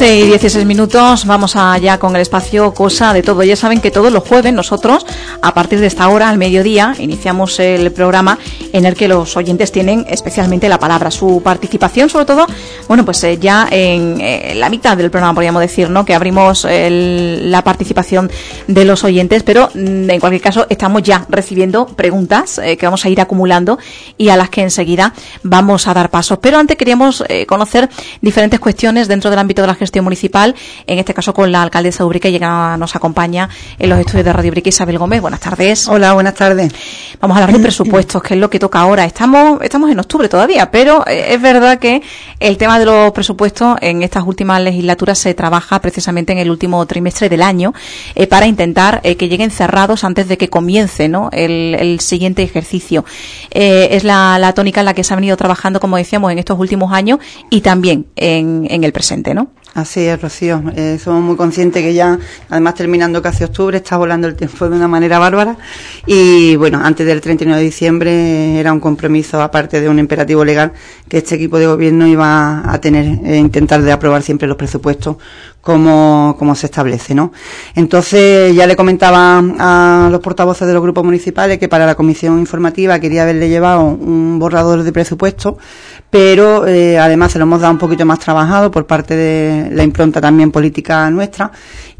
11:16, vamos allá con el espacio Cosa de Todo. Ya saben que todos los jueves nosotros, a partir de esta hora, al mediodía, iniciamos el programa en el que los oyentes tienen especialmente la palabra. Su participación, sobre todo, bueno, pues ya en la mitad del programa, podríamos decir, ¿no?, que abrimos la participación de los oyentes, pero en cualquier caso estamos ya recibiendo preguntas que vamos a ir acumulando y a las que enseguida vamos a dar pasos. Pero antes queríamos conocer diferentes cuestiones dentro del ámbito de la gestión municipal, en este caso con la alcaldesa de Ubrique, que nos acompaña en los estudios de Radio Ubrique, Isabel Gómez. Buenas tardes. Hola, buenas tardes. Vamos a hablar de presupuestos, que es lo que toca ahora. Estamos en octubre todavía, pero es verdad que el tema de los presupuestos en estas últimas legislaturas se trabaja precisamente en el último trimestre del año para intentar que lleguen cerrados antes de que comience, ¿no?, el siguiente ejercicio. Es la tónica en la que se ha venido trabajando, como decíamos, en estos últimos años y también en el presente, ¿no? Así es, Rocío. Somos muy conscientes que ya, además terminando casi octubre, está volando el tiempo de una manera bárbara. Y bueno, antes del 31 de diciembre era un compromiso, aparte de un imperativo legal, que este equipo de gobierno iba a tener, intentar de aprobar siempre los presupuestos como se establece, ¿no? Entonces ya le comentaba a los portavoces de los grupos municipales que para la comisión informativa quería haberle llevado un borrador de presupuesto, pero además se lo hemos dado un poquito más trabajado por parte de la impronta también política nuestra,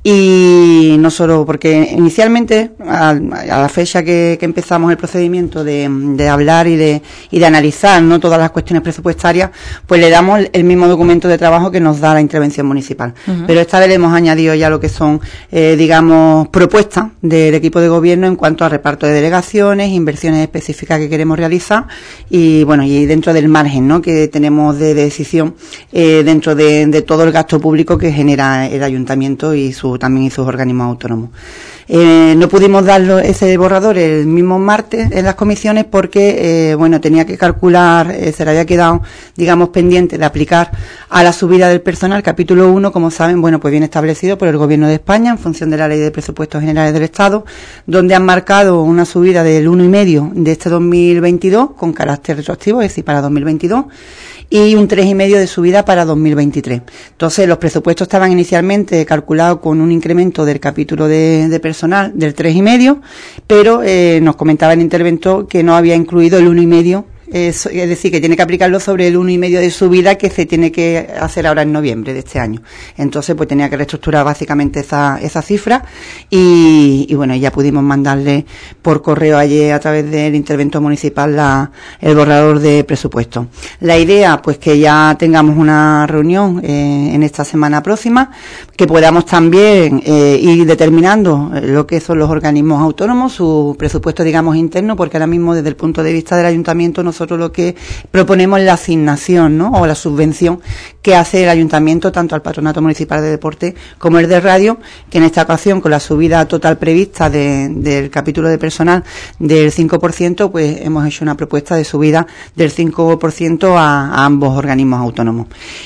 y no solo porque inicialmente a la fecha que empezamos el procedimiento de hablar y de analizar, ¿no?, todas las cuestiones presupuestarias, pues le damos el mismo documento de trabajo que nos da la intervención municipal. Uh-huh. Pero esta vez le hemos añadido ya lo que son digamos propuestas del equipo de gobierno en cuanto a reparto de delegaciones, inversiones específicas que queremos realizar y bueno, y dentro del margen, ¿no?, que tenemos de decisión dentro de todo el gasto público que genera el ayuntamiento y también sus organismos autónomos. No pudimos darlo ese borrador el mismo martes en las comisiones porque tenía que calcular, se le había quedado, digamos, pendiente de aplicar a la subida del personal capítulo 1, como saben, pues viene establecido por el Gobierno de España en función de la Ley de Presupuestos Generales del Estado, donde han marcado una subida del 1,5 de este 2022 con carácter retroactivo, es decir, para 2022, y un 3,5 de subida para 2023. Entonces, los presupuestos estaban inicialmente calculados con un incremento del capítulo de personal del 3,5, pero nos comentaba el interventor que no había incluido el 1,5. Es decir, que tiene que aplicarlo sobre el 1,5 de subida que se tiene que hacer ahora en noviembre de este año. Entonces, pues tenía que reestructurar básicamente esa cifra y bueno, ya pudimos mandarle por correo ayer a través del interventor municipal el borrador de presupuesto. La idea, pues que ya tengamos una reunión en esta semana próxima, que podamos también ir determinando lo que son los organismos autónomos, su presupuesto, digamos, interno, porque ahora mismo desde el punto de vista del ayuntamiento nosotros lo que proponemos es la asignación, ¿no?, o la subvención que hace el ayuntamiento tanto al Patronato Municipal de Deporte como el de Radio, que en esta ocasión con la subida total prevista del capítulo de personal del 5%, pues hemos hecho una propuesta de subida del 5% a ambos organismos autónomos.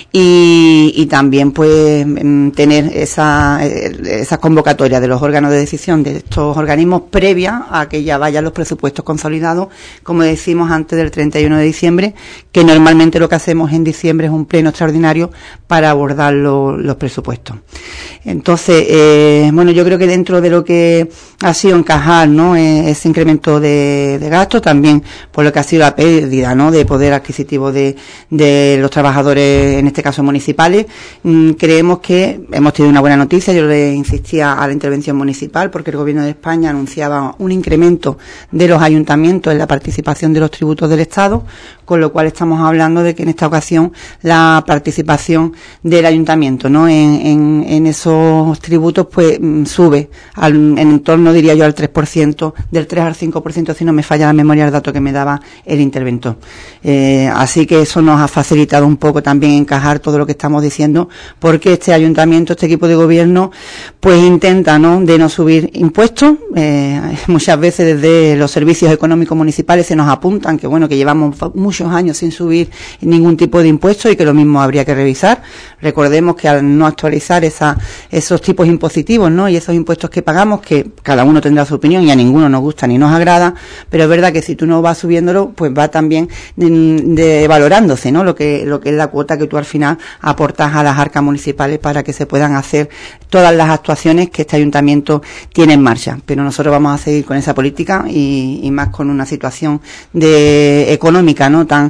Y también pues tener esa convocatoria de los órganos de decisión de estos organismos previa a que ya vayan los presupuestos consolidados, como decimos, antes del 31 de diciembre, que normalmente lo que hacemos en diciembre es un pleno extraordinario para abordar los presupuestos. Entonces, yo creo que dentro de lo que ha sido encajar, ¿no?, ese incremento de gastos, también por lo que ha sido la pérdida, ¿no?, de poder adquisitivo de los trabajadores, en este caso municipales, creemos que hemos tenido una buena noticia. Yo le insistía a la intervención municipal porque el Gobierno de España anunciaba un incremento de los ayuntamientos en la participación de los tributos del Estado, con lo cual estamos hablando de que en esta ocasión la participación del ayuntamiento, ¿no?, en esos tributos pues sube en torno, diría yo, al 3%, del 3 al 5%, si no me falla la memoria, el dato que me daba el interventor. Así que eso nos ha facilitado un poco también encajar todo lo que estamos diciendo, porque este ayuntamiento, este equipo de gobierno, pues intenta, ¿no?, de no subir impuestos. Muchas veces desde los servicios económicos municipales se nos apuntan que llevamos muchos años sin subir ningún tipo de impuesto y que lo mismo habría que revisar. Recordemos que al no actualizar esos tipos impositivos, ¿no?, y esos impuestos que pagamos, que cada uno tendrá su opinión y a ninguno nos gusta ni nos agrada, pero es verdad que si tú no vas subiéndolo, pues va también valorándose, ¿no?, lo que es la cuota que tú al final aportas a las arcas municipales para que se puedan hacer todas las actuaciones que este ayuntamiento tiene en marcha. Pero nosotros vamos a seguir con esa política y más con una situación económica, ¿no?, tan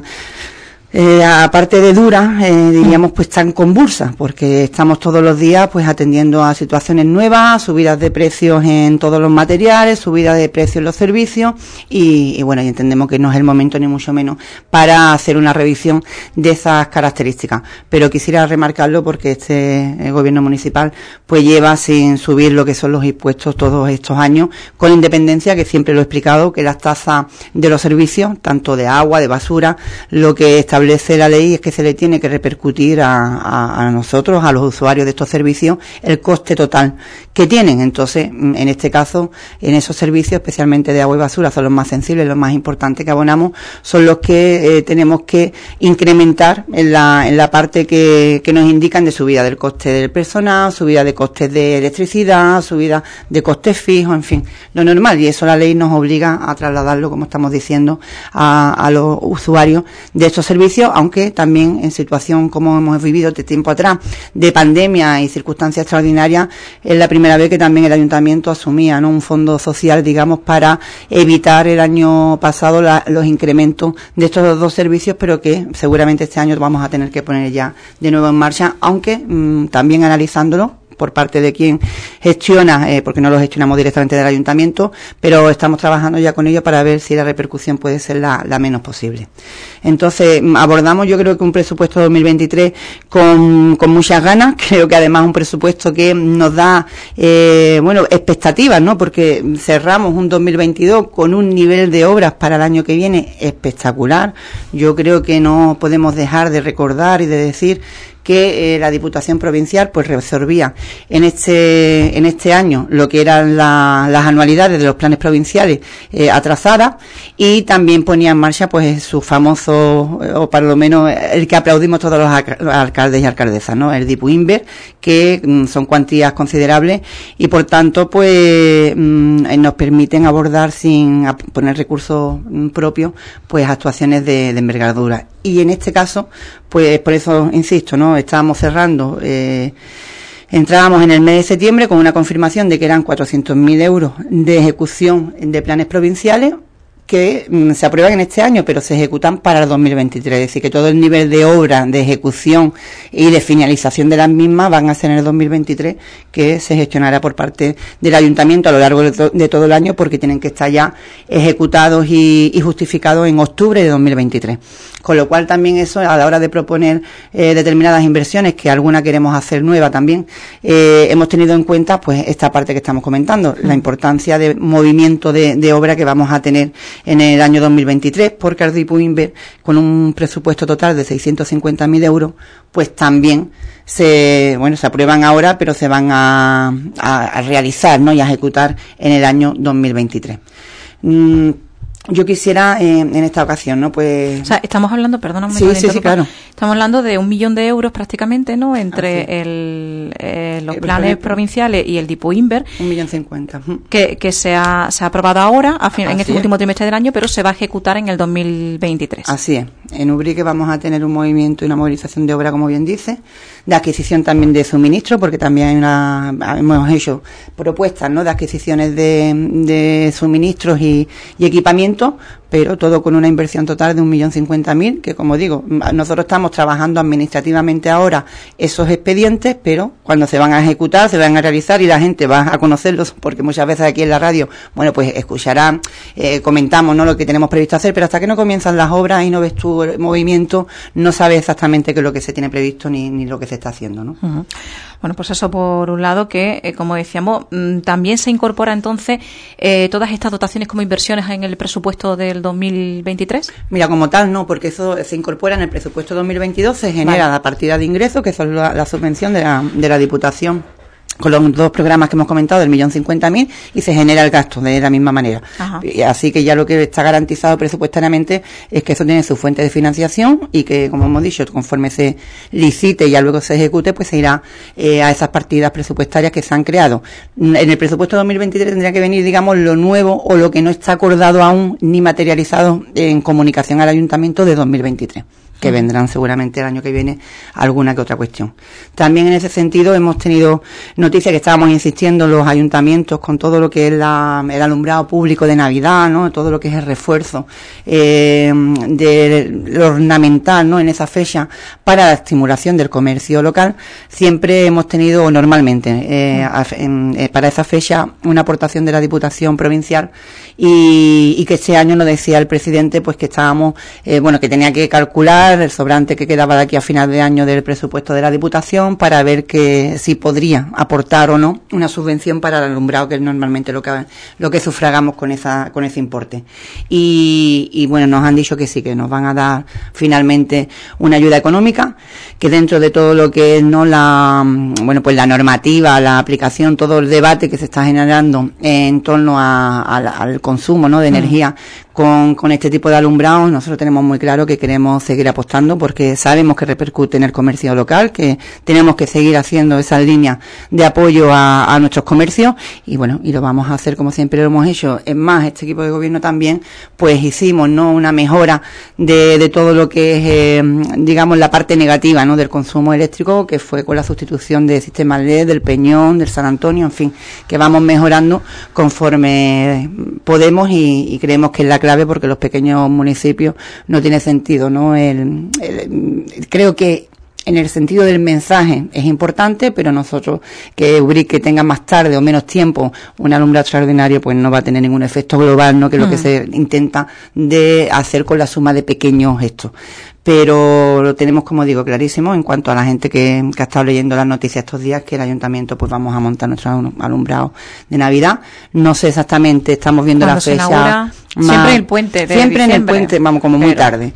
aparte de dura, diríamos pues tan convulsa, porque estamos todos los días pues atendiendo a situaciones nuevas, subidas de precios en todos los materiales, subidas de precios en los servicios y bueno, y entendemos que no es el momento ni mucho menos para hacer una revisión de esas características. Pero quisiera remarcarlo porque el gobierno municipal pues lleva sin subir lo que son los impuestos todos estos años, con independencia, que siempre lo he explicado, que las tasas de los servicios, tanto de agua, de basura, lo que establece la ley es que se le tiene que repercutir a nosotros, a los usuarios de estos servicios, el coste total que tienen. Entonces, en este caso, en esos servicios, especialmente de agua y basura, son los más sensibles, los más importantes que abonamos, son los que tenemos que incrementar en la parte que nos indican de subida del coste del personal, subida de costes de electricidad, subida de costes fijos, en fin, lo normal. Y eso la ley nos obliga a trasladarlo, como estamos diciendo, a los usuarios de estos servicios, aunque también en situación como hemos vivido de tiempo atrás, de pandemia y circunstancias extraordinarias, es la primera vez que también el ayuntamiento asumía, ¿no?, un fondo social, digamos, para evitar el año pasado los incrementos de estos dos servicios, pero que seguramente este año vamos a tener que poner ya de nuevo en marcha, aunque también analizándolo por parte de quien gestiona, porque no lo gestionamos directamente del ayuntamiento, pero estamos trabajando ya con ello para ver si la repercusión puede ser la menos posible. Entonces, abordamos yo creo que un presupuesto 2023 con muchas ganas, creo que además un presupuesto que nos da, expectativas, ¿no?, porque cerramos un 2022 con un nivel de obras para el año que viene espectacular. Yo creo que no podemos dejar de recordar y de decir que la Diputación Provincial pues resolvía en este año lo que eran las anualidades de los planes provinciales atrasadas, y también ponía en marcha pues su famoso, o por lo menos el que aplaudimos todos los alcaldes y alcaldesas, ¿no?, el DIPUINVER, que son cuantías considerables y por tanto pues nos permiten abordar sin poner recursos propios pues actuaciones de envergadura. Y en este caso, pues por eso insisto, ¿no?, estábamos cerrando, entrábamos en el mes de septiembre con una confirmación de que eran 400.000 euros de ejecución de planes provinciales que se aprueban en este año, pero se ejecutan para el 2023. Es decir, que todo el nivel de obra, de ejecución y de finalización de las mismas van a ser en el 2023, que se gestionará por parte del ayuntamiento a lo largo de todo el año, porque tienen que estar ya ejecutados y justificados en octubre de 2023. Con lo cual también eso, a la hora de proponer determinadas inversiones, que alguna queremos hacer nueva también, hemos tenido en cuenta pues esta parte que estamos comentando, la importancia de movimiento de obra que vamos a tener en el año 2023, porque el DIPUINVER, con un presupuesto total de 650.000 euros, pues también se aprueban ahora, pero se van a realizar, ¿no?, y a ejecutar en el año 2023. Yo quisiera en esta ocasión, ¿no?, pues... O sea, estamos hablando, perdóname. Sí, claro. Estamos hablando de 1 millón de euros prácticamente, ¿no?, entre los planes provinciales y el DIPUINVER. 1.050.000. Que se ha aprobado ahora, en este último trimestre del año, pero se va a ejecutar en el 2023. Así es. En Ubrique vamos a tener un movimiento y una movilización de obra, como bien dice, de adquisición también de suministro, porque también hemos hecho propuestas, ¿no?, de adquisiciones de suministros y equipamientos, pero todo con una inversión total de 1.050.000, que, como digo, nosotros estamos trabajando administrativamente ahora esos expedientes, pero cuando se van a ejecutar, se van a realizar y la gente va a conocerlos, porque muchas veces aquí en la radio, pues escucharán, comentamos, ¿no?, lo que tenemos previsto hacer, pero hasta que no comienzan las obras y no ves tu movimiento, no sabes exactamente qué es lo que se tiene previsto ni lo que se está haciendo, ¿no? Uh-huh. Bueno, pues eso por un lado, que como decíamos, también se incorpora entonces todas estas dotaciones como inversiones en el presupuesto del 2023. Mira, como tal no, porque eso se incorpora en el presupuesto 2022, se genera la partida de ingresos, que es la subvención de la Diputación con los dos programas que hemos comentado del 1.050.000 y se genera el gasto de la misma manera. Ajá. Así que ya lo que está garantizado presupuestariamente es que eso tiene su fuente de financiación y que, como hemos dicho, conforme se licite y ya luego se ejecute, pues se irá a esas partidas presupuestarias que se han creado. En el presupuesto 2023 tendría que venir, digamos, lo nuevo o lo que no está acordado aún ni materializado en comunicación al ayuntamiento de 2023. Que vendrán seguramente el año que viene alguna que otra cuestión. También en ese sentido hemos tenido noticias que estábamos insistiendo los ayuntamientos con todo lo que es el alumbrado público de Navidad, ¿no? Todo lo que es el refuerzo de lo ornamental, ¿no? En esa fecha para la estimulación del comercio local. Siempre hemos tenido normalmente para esa fecha una aportación de la Diputación Provincial y que este año nos decía el presidente pues que estábamos que tenía que calcular el sobrante que quedaba de aquí a final de año del presupuesto de la Diputación para ver que si podría aportar o no una subvención para el alumbrado, que es normalmente lo que sufragamos con ese importe. Y bueno, nos han dicho que sí, que nos van a dar finalmente una ayuda económica, que dentro de todo lo que es la normativa, la aplicación, todo el debate que se está generando en torno al consumo, ¿no?, de energía con este tipo de alumbrado, nosotros tenemos muy claro que queremos seguir apostando porque sabemos que repercute en el comercio local, que tenemos que seguir haciendo esas líneas de apoyo a nuestros comercios y bueno, y lo vamos a hacer como siempre lo hemos hecho. Es más, este equipo de gobierno también pues hicimos, ¿no?, una mejora de todo lo que es digamos la parte negativa, ¿no?, del consumo eléctrico, que fue con la sustitución de sistemas LED, del Peñón, del San Antonio, en fin, que vamos mejorando conforme podemos y creemos que es la clave, porque los pequeños municipios no tiene sentido, ¿no? Creo que en el sentido del mensaje es importante, pero nosotros que Ubrique tenga más tarde o menos tiempo un alumbrado extraordinario, pues no va a tener ningún efecto global, ¿no?, que es lo que se intenta de hacer con la suma de pequeños gestos. Pero lo tenemos, como digo, clarísimo en cuanto a la gente que ha estado leyendo las noticias estos días, que el ayuntamiento pues vamos a montar nuestro alumbrado de Navidad. No sé exactamente, estamos viendo la fecha. Siempre en el puente de siempre diciembre. En el puente, vamos, como muy tarde.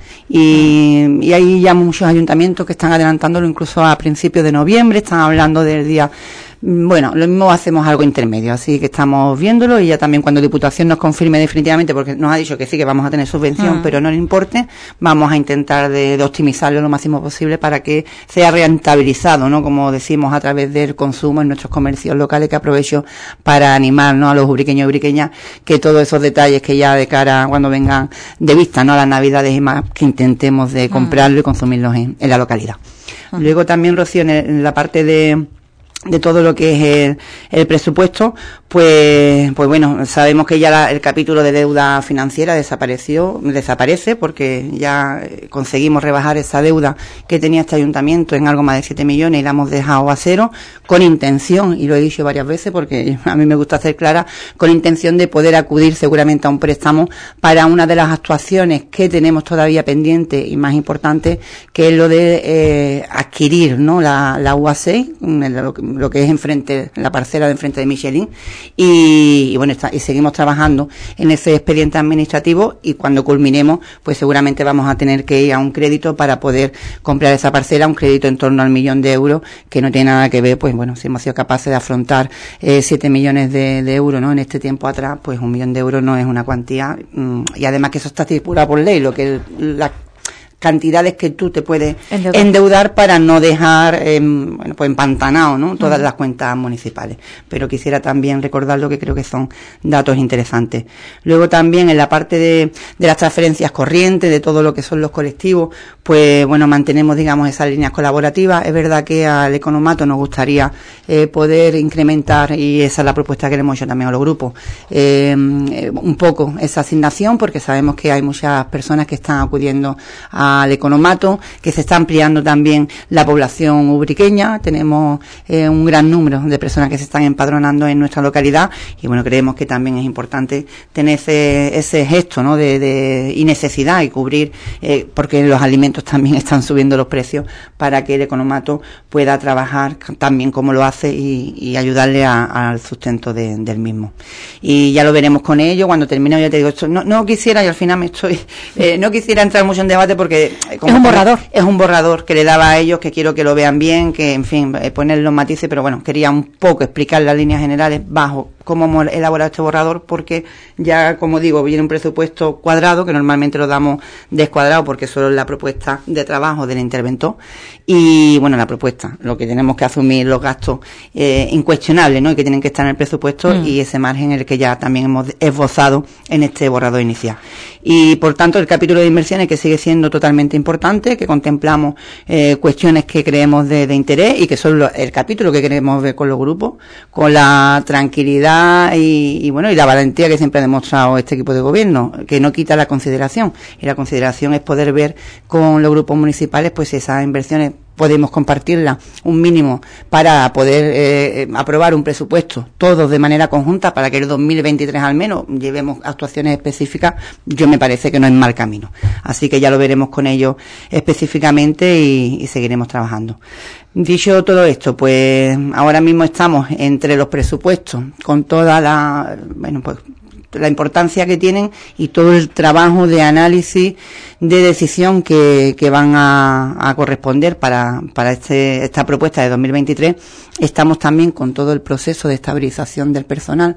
Y hay ya muchos ayuntamientos que están adelantándolo incluso a principios de noviembre, están hablando del día. Bueno, lo mismo hacemos algo intermedio, así que estamos viéndolo y ya también cuando Diputación nos confirme definitivamente, porque nos ha dicho que sí, que vamos a tener subvención, pero no le importe, vamos a intentar de optimizarlo lo máximo posible para que sea rentabilizado, ¿no?, como decimos, a través del consumo en nuestros comercios locales, que aprovecho para animar, ¿no?, a los ubriqueños y ubriqueñas, que todos esos detalles que ya de cara cuando vengan de vista, ¿no?, a las Navidades y más, que intentemos de comprarlo y consumirlos en la localidad. Luego también, Rocío, en la parte de todo lo que es el presupuesto, pues bueno, sabemos que ya el capítulo de deuda financiera desaparece porque ya conseguimos rebajar esa deuda que tenía este ayuntamiento en algo más de 7 millones y la hemos dejado a cero, con intención, y lo he dicho varias veces porque a mí me gusta ser clara, con intención de poder acudir seguramente a un préstamo para una de las actuaciones que tenemos todavía pendiente y más importante, que es lo de adquirir, ¿no?, la UA6, lo que es enfrente, la parcela de enfrente de Michelin, y bueno, y seguimos trabajando en ese expediente administrativo, y cuando culminemos, pues seguramente vamos a tener que ir a un crédito para poder comprar esa parcela, un crédito en torno al 1 millón de euros, que no tiene nada que ver, pues bueno, si hemos sido capaces de afrontar 7 millones de euros, ¿no?, en este tiempo atrás, pues 1 millón de euros no es una cuantía, y además que eso está estipulado por ley, lo que la cantidades que tú te puedes endeudar para no dejar pues empantanado, ¿no?, todas las cuentas municipales. Pero quisiera también recordar lo que creo que son datos interesantes. Luego también en la parte de las transferencias corrientes, de todo lo que son los colectivos, pues bueno, mantenemos, digamos, esas líneas colaborativas. Es verdad que al Economato nos gustaría poder incrementar, y esa es la propuesta que le hemos hecho también a los grupos, un poco esa asignación, porque sabemos que hay muchas personas que están acudiendo al Economato, que se está ampliando también la población ubriqueña. Tenemos un gran número de personas que se están empadronando en nuestra localidad, y bueno, creemos que también es importante tener ese gesto, ¿no?, y necesidad, y cubrir, porque los alimentos también están subiendo los precios, para que el Economato pueda trabajar también como lo hace y ayudarle al sustento del mismo. Y ya lo veremos con ello cuando termine. Ya te digo, esto no quisiera, y al final no quisiera entrar mucho en debate, porque que... Es un borrador. Es un borrador que le daba a ellos, que quiero que lo vean bien, que, en fin, poner los matices, pero bueno, quería un poco explicar las líneas generales bajo cómo hemos elaborado este borrador, porque ya, como digo, viene un presupuesto cuadrado, que normalmente lo damos descuadrado, porque solo es la propuesta de trabajo del interventor, y bueno, la propuesta, lo que tenemos que asumir los gastos incuestionables, ¿no?, y que tienen que estar en el presupuesto, y ese margen el que ya también hemos esbozado en este borrador inicial. Y por tanto, el capítulo de inversiones, que sigue siendo totalmente importante, que contemplamos cuestiones que creemos de interés, y que son el capítulo que queremos ver con los grupos, con la tranquilidad y bueno, y la valentía que siempre ha demostrado este equipo de gobierno, que no quita la consideración, y la consideración es poder ver con los grupos municipales pues esas inversiones podemos compartirla un mínimo para poder aprobar un presupuesto todos de manera conjunta para que el 2023 al menos llevemos actuaciones específicas. Yo me parece que no es mal camino, así que ya lo veremos con ellos específicamente y seguiremos trabajando. Dicho todo esto, pues ahora mismo estamos entre los presupuestos con toda la, bueno, pues la importancia que tienen y todo el trabajo de análisis, de decisión que van a corresponder para esta propuesta de 2023. Estamos también con todo el proceso de estabilización del personal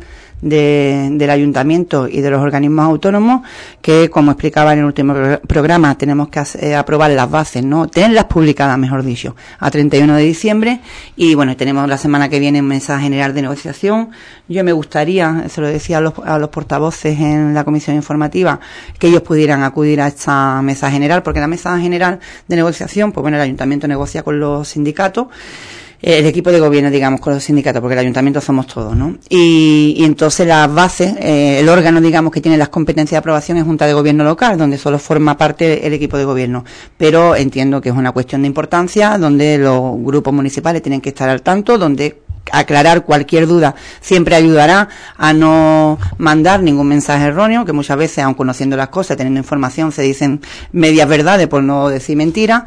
del ayuntamiento y de los organismos autónomos, que, como explicaba en el último programa, tenemos que aprobar las bases, ¿no?, tenerlas publicadas, mejor dicho, a 31 de diciembre. Y bueno, tenemos la semana que viene un mesa general de negociación. Yo me gustaría, se lo decía a los portavoces en la comisión informativa, que ellos pudieran acudir a esta mesa general, porque la mesa general de negociación, pues bueno, el ayuntamiento negocia con los sindicatos, el equipo de gobierno, digamos, con los sindicatos, porque el ayuntamiento somos todos, ¿no? Y entonces las bases, el órgano, digamos, que tiene las competencias de aprobación es Junta de Gobierno Local, donde solo forma parte el equipo de gobierno. Pero entiendo que es una cuestión de importancia, donde los grupos municipales tienen que estar al tanto, donde aclarar cualquier duda siempre ayudará a no mandar ningún mensaje erróneo, que muchas veces, aun conociendo las cosas, teniendo información, se dicen medias verdades por no decir mentiras.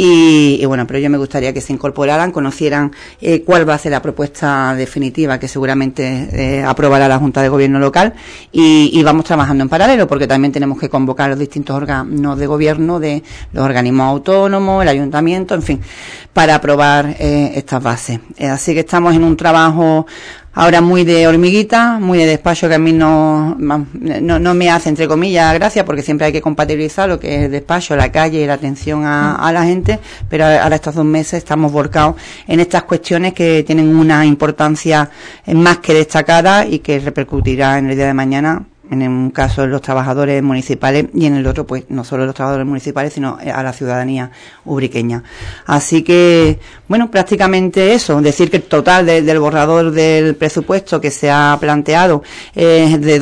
Y bueno, pero yo me gustaría que se incorporaran, conocieran cuál va a ser la propuesta definitiva que seguramente aprobará la Junta de Gobierno Local, y vamos trabajando en paralelo, porque también tenemos que convocar a los distintos órganos de gobierno, de los organismos autónomos, el ayuntamiento, en fin, para aprobar estas bases. Así que estamos en un trabajo ahora muy de hormiguita, muy de despacho, que a mí no me hace, entre comillas, gracia, porque siempre hay que compatibilizar lo que es el despacho, la calle y la atención a la gente, pero ahora estos 2 meses estamos volcados en estas cuestiones que tienen una importancia más que destacada y que repercutirá en el día de mañana, en un caso los trabajadores municipales, y en el otro pues no solo los trabajadores municipales, sino a la ciudadanía ubriqueña. Así que bueno, prácticamente eso, decir que el total del borrador del presupuesto que se ha planteado es de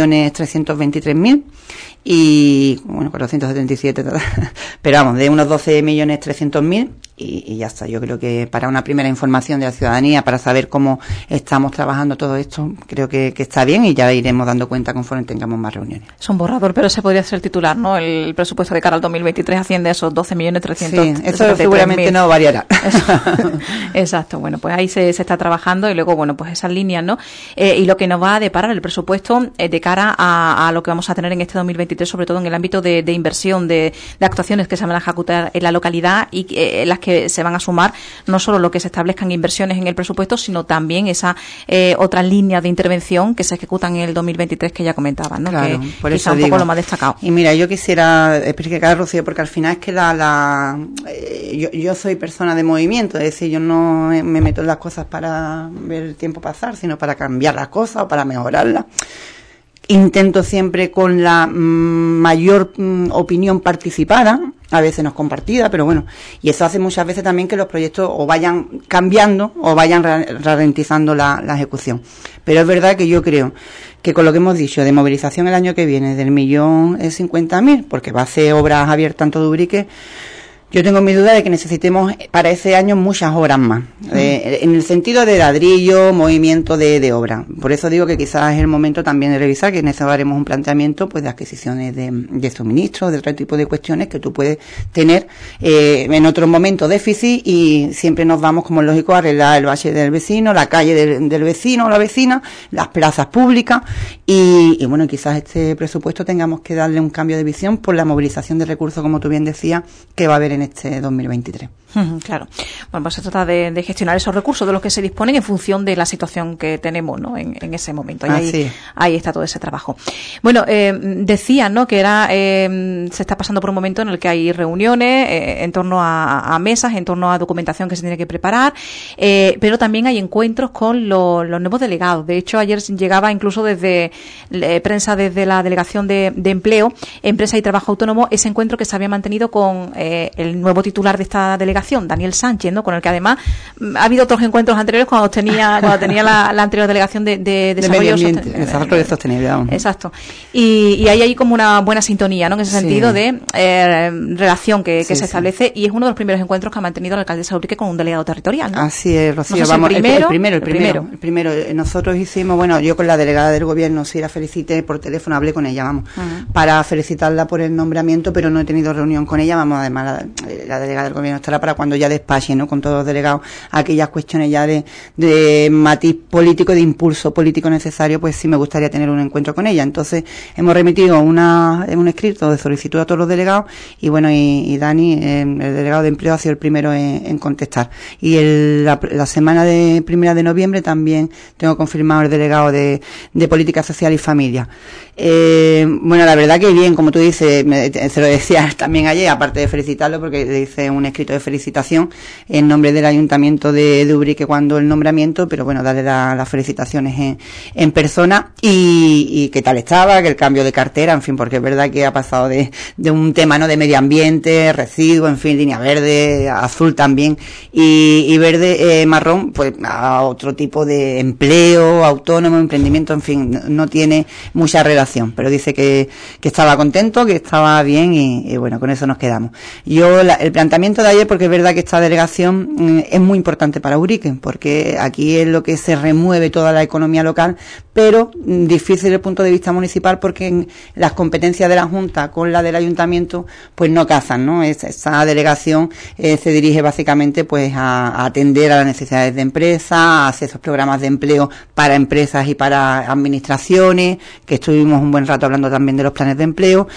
12.323.000 y bueno, 477, pero vamos, de unos 12.300.000, y ya está. Yo creo que para una primera información de la ciudadanía, para saber cómo estamos trabajando todo esto, creo que está bien, y ya iremos dando cuenta conforme tengamos más reuniones. Es un borrador, pero se podría ser titular, ¿no? El presupuesto de cara al 2023 asciende a esos 12.300.000. Sí, eso seguramente no variará. Exacto, bueno, pues ahí se está trabajando, y luego, bueno, pues esas líneas, ¿no? Y lo que nos va a deparar el presupuesto de cara a lo que vamos a tener en este 2023, sobre todo en el ámbito de inversión, de actuaciones que se van a ejecutar en la localidad, y las que se van a sumar no solo lo que se establezcan inversiones en el presupuesto, sino también esa otras líneas de intervención que se ejecutan en el 2023 que ya comentaban, ¿no? Claro, que por quizá eso un poco digo. Lo más destacado. Y mira, yo quisiera explicar, Rocío, porque al final es que yo soy persona de movimiento, es decir, yo no me meto en las cosas para ver el tiempo pasar, sino para cambiar las cosas o para mejorarlas. Intento siempre con la mayor opinión participada, a veces no es compartida, pero bueno, y eso hace muchas veces también que los proyectos o vayan cambiando o vayan ralentizando la ejecución. Pero es verdad que yo creo que con lo que hemos dicho de movilización el año que viene del 1.050.000, porque va a ser obras abiertas en todo Ubrique, Yo tengo mi duda de que necesitemos para ese año muchas obras más, en el sentido de ladrillo, movimiento de obra. Por eso digo que quizás es el momento también de revisar, que necesitaremos un planteamiento pues de adquisiciones de suministros, de otro tipo de cuestiones que tú puedes tener en otro momento déficit, y siempre nos vamos, como es lógico, a arreglar el bache del vecino, la calle del vecino o la vecina, las plazas públicas, y bueno, quizás este presupuesto tengamos que darle un cambio de visión por la movilización de recursos, como tú bien decías, que va a haber en este 2023. Claro. Bueno, pues se trata de gestionar esos recursos de los que se disponen en función de la situación que tenemos, ¿no? En ese momento. Y ahí está todo ese trabajo. Bueno, decía, ¿no? Que se está pasando por un momento en el que hay reuniones en torno a mesas, en torno a documentación que se tiene que preparar, pero también hay encuentros con los nuevos delegados. De hecho, ayer llegaba incluso desde prensa, desde la Delegación de Empleo, Empresa y Trabajo Autónomo, ese encuentro que se había mantenido con el nuevo titular de esta delegación, Daniel Sánchez, ¿no? Con el que además ha habido otros encuentros anteriores cuando tenía la anterior delegación de desarrollo sostenible. Exacto. Y hay como una buena sintonía, ¿no? En ese sentido de relación que se establece, y es uno de los primeros encuentros que ha mantenido la alcaldesa Ubrique con un delegado territorial, ¿no? Así es, Rocío. No sé, vamos, el primero. Nosotros hicimos, bueno, yo con la delegada del gobierno sí la felicité por teléfono, hablé con ella, para felicitarla por el nombramiento, pero no he tenido reunión con ella. Además la delegada del gobierno estará para cuando ya despache, ¿no? Con todos los delegados, aquellas cuestiones ya de matiz político, de impulso político necesario, pues sí me gustaría tener un encuentro con ella. Entonces hemos remitido un escrito de solicitud a todos los delegados, y bueno, y Dani, el delegado de Empleo, ha sido el primero en contestar. Y la semana de 1 de noviembre también tengo confirmado el delegado de Política Social y Familia. Bueno, la verdad que bien, como tú dices, se lo decía también ayer, aparte de felicitarlo, porque le hice un escrito de felicitación en nombre del Ayuntamiento de Ubrique cuando el nombramiento, pero bueno, darle las felicitaciones en persona, y qué tal estaba, que el cambio de cartera, en fin, porque es verdad que ha pasado de un tema, ¿no? De medio ambiente, residuos, en fin, línea verde, azul también, y verde, marrón, pues a otro tipo de empleo, autónomo, emprendimiento, en fin, no tiene mucha relación, pero dice que estaba contento, que estaba bien, y bueno, con eso nos quedamos. El planteamiento de ayer, porque es verdad que esta delegación es muy importante para Ubrique, porque aquí es lo que se remueve toda la economía local, pero difícil desde el punto de vista municipal, porque las competencias de la Junta con la del Ayuntamiento pues no casan, ¿no? Esa delegación se dirige básicamente pues a atender a las necesidades de empresas, a hacer esos programas de empleo para empresas y para administraciones, que estuvimos un buen rato hablando también de los planes de empleo,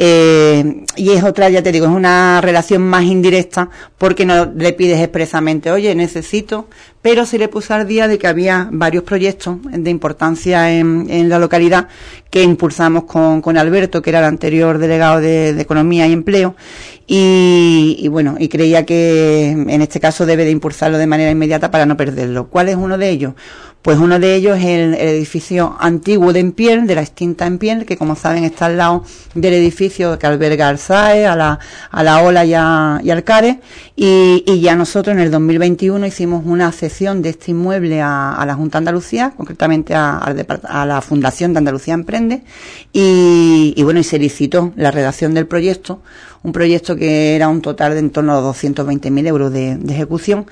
y es otra, ya te digo, es una relación más indirecta, porque no le pides expresamente, oye, necesito, pero se le puso al día de que había varios proyectos de importancia en la localidad que impulsamos con Alberto, que era el anterior delegado de Economía y Empleo, y bueno, y creía que en este caso debe de impulsarlo de manera inmediata para no perderlo. ¿Cuál es uno de ellos? Pues uno de ellos es el edificio antiguo de Empiel, de la extinta Empiel, que como saben está al lado del edificio que alberga al SAE, a la Ola y al CARE, y ya nosotros en el 2021 hicimos una cesión de este inmueble a la Junta de Andalucía, concretamente a la Fundación de Andalucía Emprende, y bueno, y se licitó la redacción del proyecto, un proyecto que era un total de en torno a los 220.000 euros de ejecución,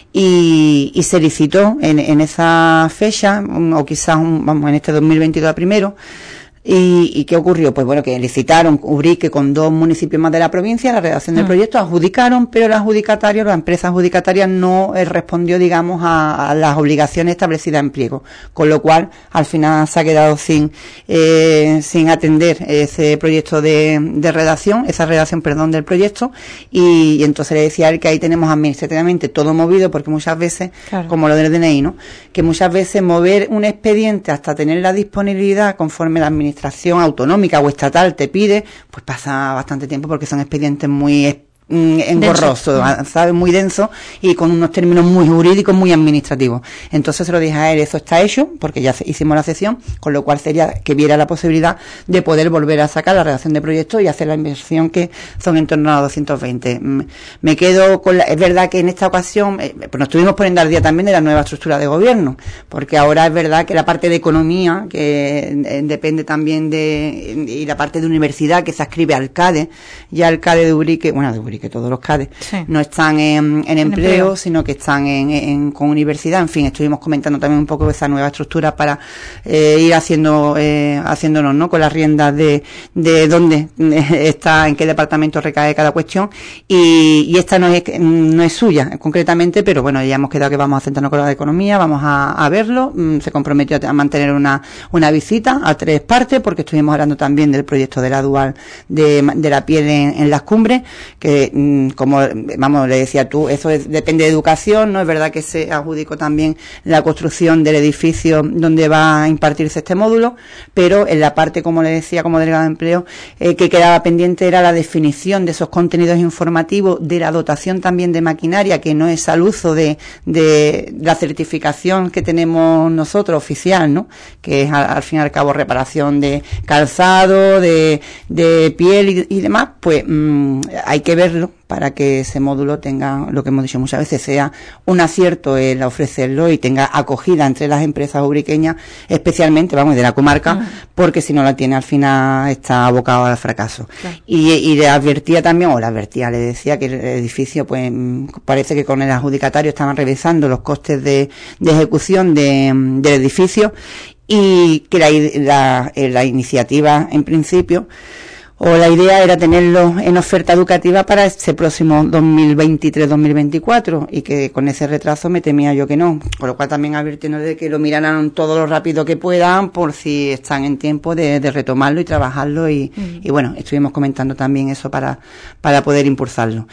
y se licitó en esa fecha, o quizás en este 2022 primero. ¿Y qué ocurrió? Pues bueno, que licitaron Ubrique con 2 municipios más de la provincia la redacción del proyecto, adjudicaron, pero la empresa adjudicataria no respondió, digamos, a las obligaciones establecidas en pliego, con lo cual al final se ha quedado sin atender ese proyecto de redacción, del proyecto, y entonces le decía a él que ahí tenemos administrativamente todo movido, porque muchas veces, claro, como lo del DNI, ¿no? Que muchas veces mover un expediente hasta tener la disponibilidad conforme la administración autonómica o estatal te pide, pues pasa bastante tiempo, porque son expedientes muy engorroso, ¿sabes? Muy denso, y con unos términos muy jurídicos, muy administrativos. Entonces se lo dije a él, eso está hecho, porque ya hicimos la cesión, con lo cual sería que viera la posibilidad de poder volver a sacar la redacción de proyectos y hacer la inversión, que son en torno a 220. Me quedo con es verdad que en esta ocasión pues nos estuvimos poniendo al día también de la nueva estructura de gobierno, porque ahora es verdad que la parte de economía, que depende también y la parte de universidad, que se adscribe al CADE, ya el CADE de Ubrique, que todos los CADE no están en empleo, sino que están con universidad. En fin, estuvimos comentando también un poco esa nueva estructura para ir haciéndonos, ¿no?, con las riendas de dónde está, en qué departamento recae cada cuestión, y esta no es suya concretamente, pero bueno, ya hemos quedado que vamos a centrarnos con la de economía, vamos a verlo. Se comprometió a mantener una visita a 3 partes, porque estuvimos hablando también del proyecto de la dual de la piel en las cumbres, que como le decía tú, eso depende de educación, ¿no? Es verdad que se adjudicó también la construcción del edificio donde va a impartirse este módulo, pero en la parte, como le decía, como delegado de empleo, que quedaba pendiente era la definición de esos contenidos informativos, de la dotación también de maquinaria, que no es al uso de la certificación que tenemos nosotros oficial, ¿no?, que es al fin y al cabo reparación de calzado, de piel y demás. Pues hay que verlo para que ese módulo tenga, lo que hemos dicho muchas veces, sea un acierto el ofrecerlo y tenga acogida entre las empresas ubriqueñas, especialmente, de la comarca, porque si no la tiene, al final está abocado al fracaso. Claro. Y le advertía también, le decía que el edificio, pues parece que con el adjudicatario estaban revisando los costes de ejecución del edificio, y que la iniciativa, en principio, o la idea era tenerlo en oferta educativa para este próximo 2023-2024, y que con ese retraso me temía yo que no, con lo cual también advirtiendo de que lo miraran todo lo rápido que puedan, por si están en tiempo de retomarlo y trabajarlo, y bueno, estuvimos comentando también eso para poder impulsarlo.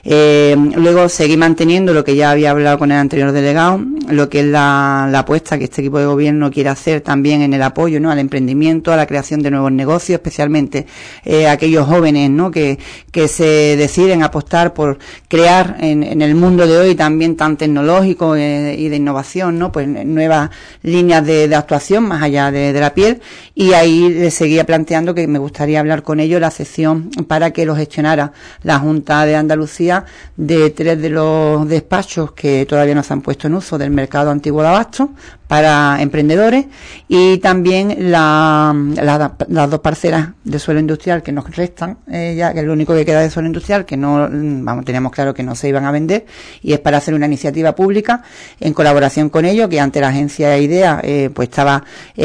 Luego seguí manteniendo lo que ya había hablado con el anterior delegado, lo que es la apuesta que este equipo de gobierno quiere hacer también en el apoyo, ¿no?, al emprendimiento, a la creación de nuevos negocios, especialmente aquellos jóvenes, ¿no?, que se deciden apostar por crear en el mundo de hoy también tan tecnológico y de innovación, ¿no?, pues nuevas líneas de actuación más allá de la piel. Y ahí le seguía planteando que me gustaría hablar con ellos la sesión para que lo gestionara la Junta de Andalucía de 3 de los despachos que todavía no se han puesto en uso del mercado antiguo de abasto para emprendedores, y también las 2 parcelas de suelo industrial que nos restan, ya que es lo único que queda de suelo industrial, que no, teníamos claro que no se iban a vender, y es para hacer una iniciativa pública en colaboración con ellos, que ante la agencia IDEA pues estaba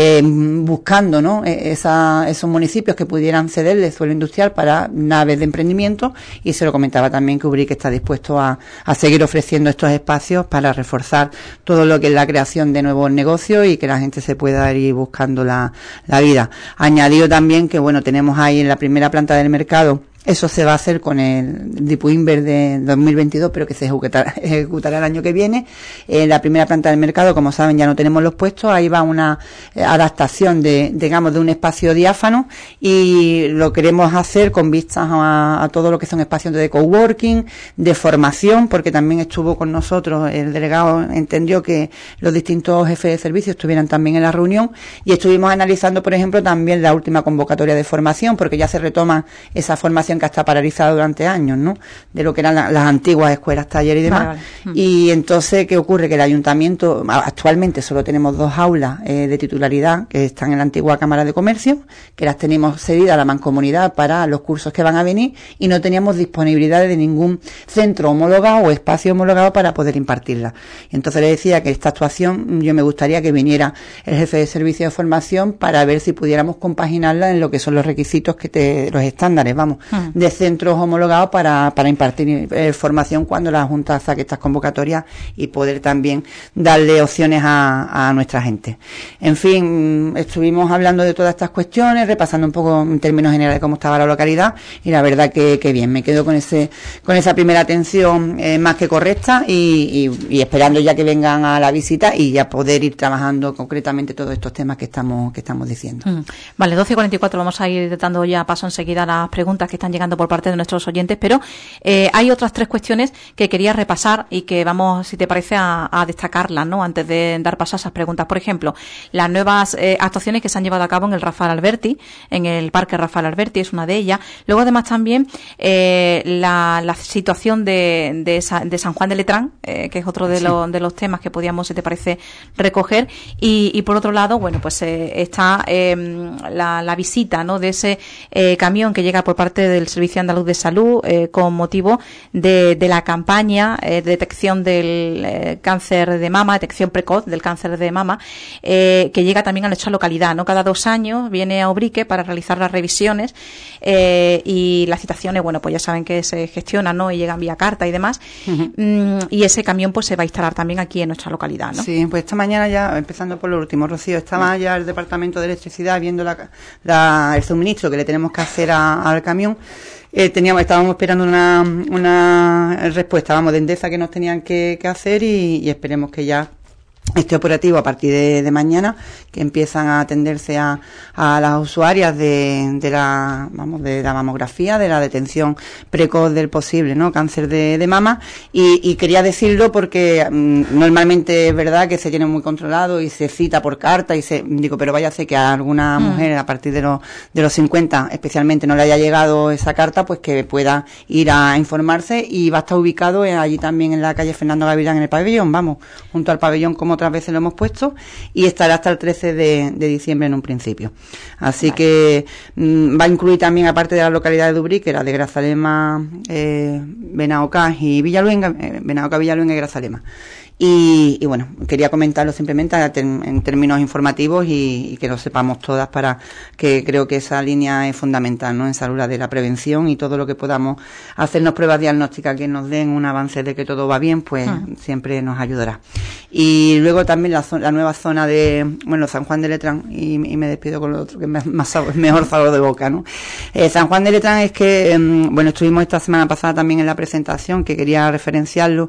buscando, ¿no?, esos municipios que pudieran cederle suelo industrial para naves de emprendimiento, y se lo comentaba también que Ubrique está dispuesto a seguir ofreciendo estos espacios para reforzar todo lo que es la creación de nuevos negocios y que la gente se pueda ir buscando la vida. Añadió también que tenemos ahí en la primera planta del mercado, eso se va a hacer con el Dipuinver de 2022, pero que se ejecutará el año que viene. En la primera planta del mercado, como saben, ya no tenemos los puestos, ahí va una adaptación de un espacio diáfano, y lo queremos hacer con vistas a todo lo que son espacios de coworking, de formación, porque también estuvo con nosotros el delegado, entendió que los distintos jefes de servicio estuvieran también en la reunión, y estuvimos analizando, por ejemplo, también la última convocatoria de formación, porque ya se retoma esa formación que está paralizada durante años, ¿no?, de lo que eran las antiguas escuelas, talleres y demás. Vale. Y entonces, ¿qué ocurre? Que el ayuntamiento, actualmente solo tenemos 2 aulas de titularidad que están en la antigua Cámara de Comercio, que las tenemos cedidas a la mancomunidad para los cursos que van a venir, y no teníamos disponibilidad de ningún centro homologado o espacio homologado para poder impartirla. Y entonces le decía que esta actuación, yo me gustaría que viniera el jefe de servicio de formación para ver si pudiéramos compaginarla en lo que son los requisitos los estándares, de centros homologados para impartir formación cuando la Junta saque estas convocatorias, y poder también darle opciones a nuestra gente. En fin, estuvimos hablando de todas estas cuestiones, repasando un poco en términos generales cómo estaba la localidad, y la verdad que bien, me quedo con esa primera atención más que correcta, y esperando ya que vengan a la visita y ya poder ir trabajando concretamente todos estos temas que estamos diciendo. Vale, 12:44, vamos a ir dando ya paso enseguida a las preguntas que están llegando por parte de nuestros oyentes, pero hay otras 3 cuestiones que quería repasar y que vamos, si te parece, a destacarlas, ¿no?, antes de dar paso a esas preguntas. Por ejemplo, las nuevas actuaciones que se han llevado a cabo en el Rafael Alberti, en el Parque Rafael Alberti, es una de ellas. Luego, además, también la situación de San Juan de Letrán, que es otro de los temas que podíamos, si te parece, recoger. Y por otro lado, está la visita, ¿no?, de ese camión que llega por parte del del Servicio Andaluz de Salud con motivo de la campaña de detección del cáncer de mama, detección precoz del cáncer de mama, que llega también a nuestra localidad, ¿no? Cada 2 años viene a Ubrique para realizar las revisiones y las citaciones, bueno, pues ya saben que se gestionan, ¿no? Y llegan vía carta y demás. Y ese camión pues se va a instalar también aquí en nuestra localidad, ¿no? Sí, pues esta mañana ya, empezando por lo último, Rocío, estaba ya el Departamento de Electricidad viendo el suministro que le tenemos que hacer al camión. Estábamos esperando una respuesta, de Endesa que nos tenían que hacer y esperemos que ya esté operativo a partir de mañana, que empiezan a atenderse a las usuarias de la mamografía, de la detención precoz del posible, ¿no? Cáncer de mama, y quería decirlo porque normalmente es verdad que se tiene muy controlado y se cita por carta pero váyase que a alguna mujer a partir de los 50 especialmente no le haya llegado esa carta, pues que pueda ir a informarse, y va a estar ubicado allí también en la calle Fernando Gavilán, en el pabellón, junto al pabellón, como otras veces lo hemos puesto, y estará hasta el 13 de diciembre en un principio. Así que va a incluir también, aparte de la localidad de Ubrique, la de Grazalema, Benaocá y Villaluenga, Villaluenga y Grazalema. Y bueno, quería comentarlo simplemente en términos informativos y que lo sepamos todas, para que creo que esa línea es fundamental, ¿no? En salud, de la prevención, y todo lo que podamos hacernos pruebas diagnósticas que nos den un avance de que todo va bien, pues siempre nos ayudará. Y luego también la nueva zona de, San Juan de Letrán, y me despido con lo otro, que es mejor sabor de boca, ¿no? San Juan de Letrán es que, estuvimos esta semana pasada también en la presentación, que quería referenciarlo,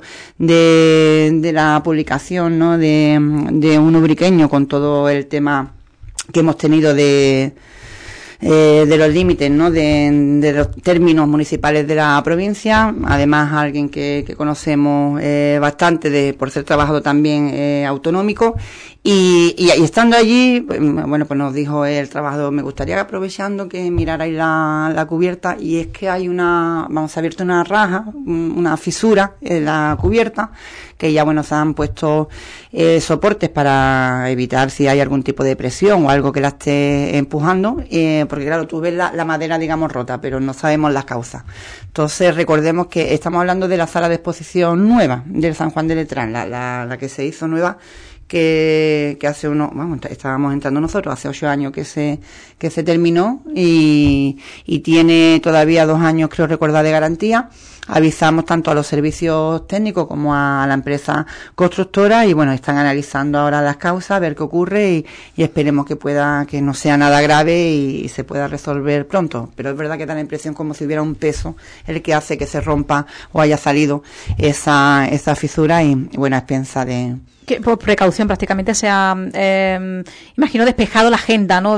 de la publicación, ¿no? De un ubriqueño, con todo el tema que hemos tenido de los límites, ¿no? De los términos municipales de la provincia. Además, alguien que conocemos bastante, por ser trabajador también autonómico. Y estando allí, pues nos dijo el trabajador: me gustaría, aprovechando, que mirarais la cubierta, y es que hay abierto una raja, una fisura en la cubierta, que ya se han puesto soportes para evitar si hay algún tipo de presión o algo que la esté empujando, porque claro, tú ves la madera, rota, pero no sabemos las causas. Entonces, recordemos que estamos hablando de la sala de exposición nueva del San Juan de Letrán, la que se hizo nueva, que hace estábamos entrando nosotros, hace 8 años que se terminó, y tiene todavía 2 años, creo recordar, de garantía. Avisamos tanto a los servicios técnicos como a la empresa constructora, y están analizando ahora las causas, a ver qué ocurre, y esperemos que no sea nada grave y se pueda resolver pronto. Pero es verdad que da la impresión como si hubiera un peso el que hace que se rompa o haya salido esa fisura, y a expensa de... Que por precaución prácticamente se ha, imagino, despejado la agenda, ¿no?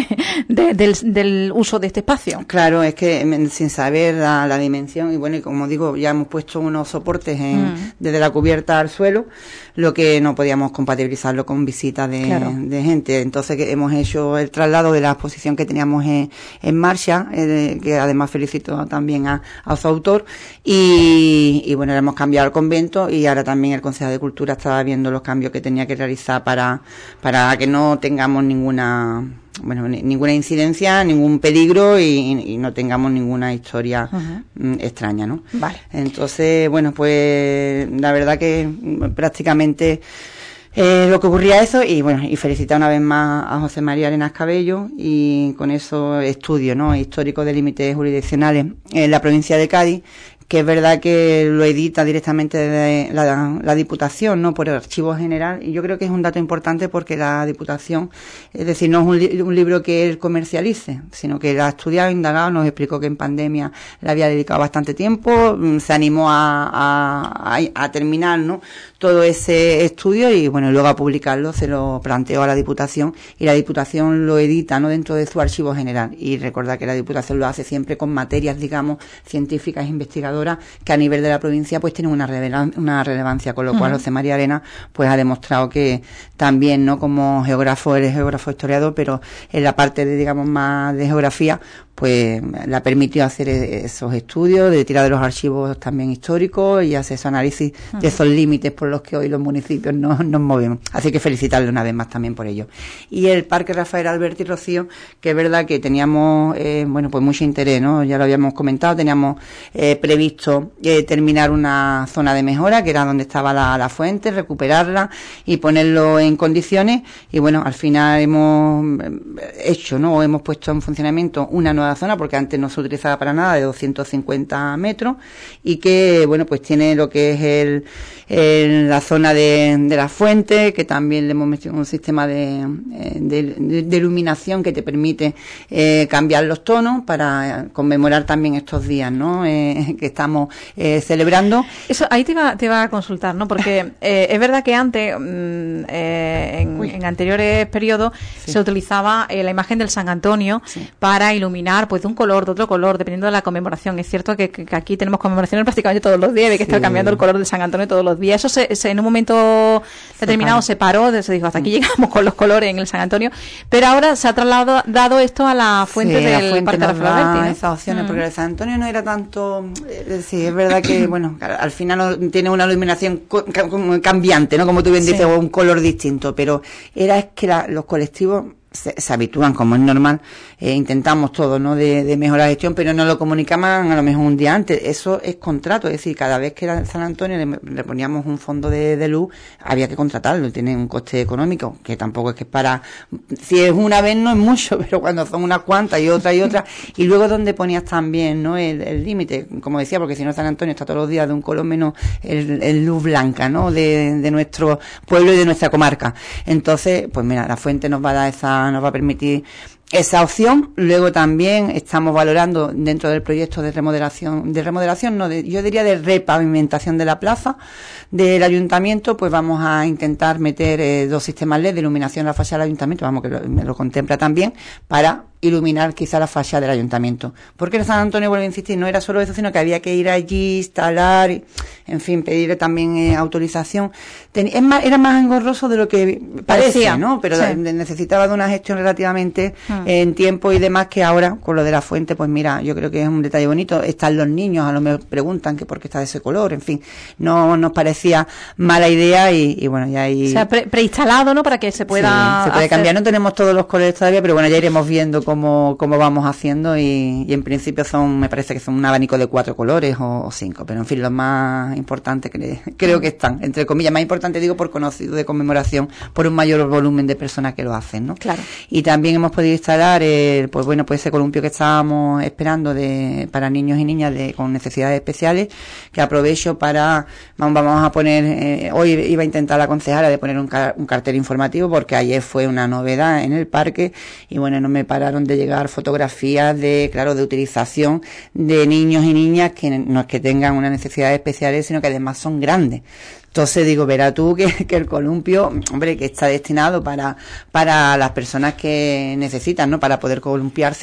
Del uso de este espacio. Claro, es que sin saber la dimensión, y como digo, ya hemos puesto unos soportes desde la cubierta al suelo, lo que no podíamos compatibilizarlo con visitas de gente. Entonces, que hemos hecho el traslado de la exposición que teníamos en marcha, que además felicito también a su autor, y le hemos cambiado al convento, y ahora también el Consejo de Cultura estaba viendo los cambios que tenía que realizar para que no tengamos ninguna incidencia, ningún peligro, y no tengamos ninguna historia extraña, ¿no? Vale. Entonces, pues la verdad que prácticamente lo que ocurría eso, y felicitar una vez más a José María Arenas Cabello, y con eso estudio, ¿no? Histórico de límites jurisdiccionales en la provincia de Cádiz, que es verdad que lo edita directamente de la Diputación, ¿no? Por el Archivo General, y yo creo que es un dato importante, porque la Diputación, es decir, no es un libro que él comercialice, sino que lo ha estudiado, indagado, nos explicó que en pandemia le había dedicado bastante tiempo, se animó a terminar, ¿no? Todo ese estudio, y luego a publicarlo se lo planteó a la Diputación, y la Diputación lo edita, ¿no? Dentro de su Archivo General. Y recordad que la Diputación lo hace siempre con materias, científicas, investigadoras, exploradora que a nivel de la provincia pues tienen una relevancia, con lo cual José María Arena pues ha demostrado que también, ¿no? Como geógrafo, él es geógrafo historiador, pero en la parte de, digamos, más de geografía, pues le ha permitido hacer esos estudios, de tirar de los archivos también históricos y hacer ese análisis de esos límites por los que hoy los municipios nos movemos. Así que felicitarle una vez más también por ello. Y el Parque Rafael Alberti Rocío, que es verdad que teníamos, pues mucho interés, ¿no? Ya lo habíamos comentado, teníamos previsto terminar una zona de mejora, que era donde estaba la fuente, recuperarla y ponerlo en condiciones. Y bueno, al final hemos hecho, ¿no? O hemos puesto en funcionamiento una nueva zona, porque antes no se utilizaba para nada, de 250 metros, y que, bueno, pues tiene lo que es la zona de la fuente, que también le hemos metido un sistema de iluminación que te permite cambiar los tonos para conmemorar también estos días, ¿no? Que estamos celebrando. Eso ahí te iba a consultar, ¿no? Porque es verdad que antes, en anteriores periodos, se utilizaba la imagen del San Antonio para iluminar, pues, de un color, de otro color, dependiendo de la conmemoración. Es cierto que aquí tenemos conmemoraciones prácticamente todos los días, hay que estar cambiando el color del San Antonio todos los días. Eso en un momento determinado se paró, se dijo, hasta aquí llegamos con los colores en el San Antonio, pero ahora se ha trasladado esto a la fuente del Parque Rafael Alberti, ¿no? Esas opciones, porque el San Antonio no era tanto, sí, es verdad que, bueno, al final tiene una iluminación cambiante, ¿no? Como tú bien dices, o un color distinto, pero es que los colectivos se habitúan, como es normal, intentamos todo, ¿no? De mejorar la gestión, pero no lo comunicaban a lo mejor un día antes. Eso es contrato, es decir, cada vez que era San Antonio le poníamos un fondo de luz, había que contratarlo, tiene un coste económico, que tampoco es que si es una vez no es mucho, pero cuando son unas cuantas y otra, y luego donde ponías también, ¿no? El límite, como decía, porque si no San Antonio está todos los días de un color menos el luz blanca, ¿no? De nuestro pueblo y de nuestra comarca. Entonces, pues mira, la fuente nos va a permitir esa opción. Luego también estamos valorando dentro del proyecto de remodelación, yo diría de repavimentación de la plaza del ayuntamiento, pues vamos a intentar meter 2 sistemas LED de iluminación en la fachada del ayuntamiento, vamos, que me lo contempla también, para iluminar quizá la fachada del ayuntamiento. Porque en San Antonio, vuelvo a insistir, no era solo eso, sino que había que ir allí, instalar, en fin, pedir también autorización. Era más engorroso de lo que parecía, ¿no? Pero necesitaba de una gestión relativamente en tiempo y demás, que ahora, con lo de la fuente, pues mira, yo creo que es un detalle bonito. Están los niños, a lo mejor preguntan que por qué está de ese color, en fin, no nos parecía mala idea y bueno, ya ahí... O sea, preinstalado, ¿no? Para que se pueda se puede cambiar. No tenemos todos los colores todavía, pero bueno, ya iremos viendo cómo vamos haciendo y en principio me parece que son un abanico de 4 colores o 5, pero en fin, los más importantes creo que están, entre comillas, más importantes digo por conocido de conmemoración, por un mayor volumen de personas que lo hacen, ¿no? Claro. Y también hemos podido instalar, pues ese columpio que estábamos esperando para niños y niñas con necesidades especiales, que aprovecho vamos a poner, hoy iba a intentar la concejala de poner un cartel informativo, porque ayer fue una novedad en el parque y bueno, no me pararon de llegar fotografías de utilización de niños y niñas que no es que tengan unas necesidades especiales, sino que además son grandes. Entonces digo, verá tú que el columpio, hombre, que está destinado para las personas que necesitan, ¿no? Para poder columpiarse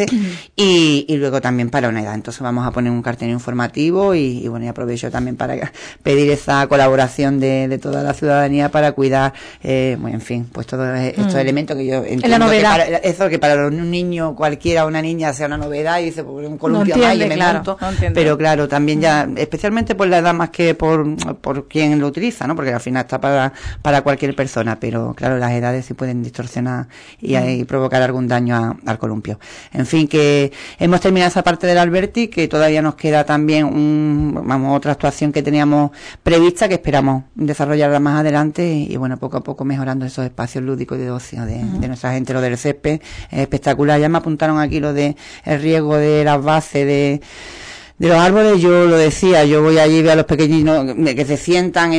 y luego también para una edad. Entonces vamos a poner un cartel informativo y bueno, y aprovecho también para pedir esa colaboración de toda la ciudadanía para cuidar, bueno, en fin, pues todos estos elementos que yo entiendo. La novedad. Que para un niño cualquiera, una niña, sea una novedad y dice, pues un columpio más y me monto. Pero claro, también ya, especialmente por la edad más que por quien lo utiliza, ¿no? Porque al final está para cualquier persona, pero claro, las edades sí pueden distorsionar y provocar algún daño al columpio. En fin, que hemos terminado esa parte del Alberti, que todavía nos queda también otra actuación que teníamos prevista, que esperamos desarrollarla más adelante y bueno, poco a poco mejorando esos espacios lúdicos y de ocio de nuestra gente. Lo del césped es espectacular. Ya me apuntaron aquí lo de el riego de las bases de los árboles. Yo lo decía, yo voy allí y veo a los pequeñinos que se sientan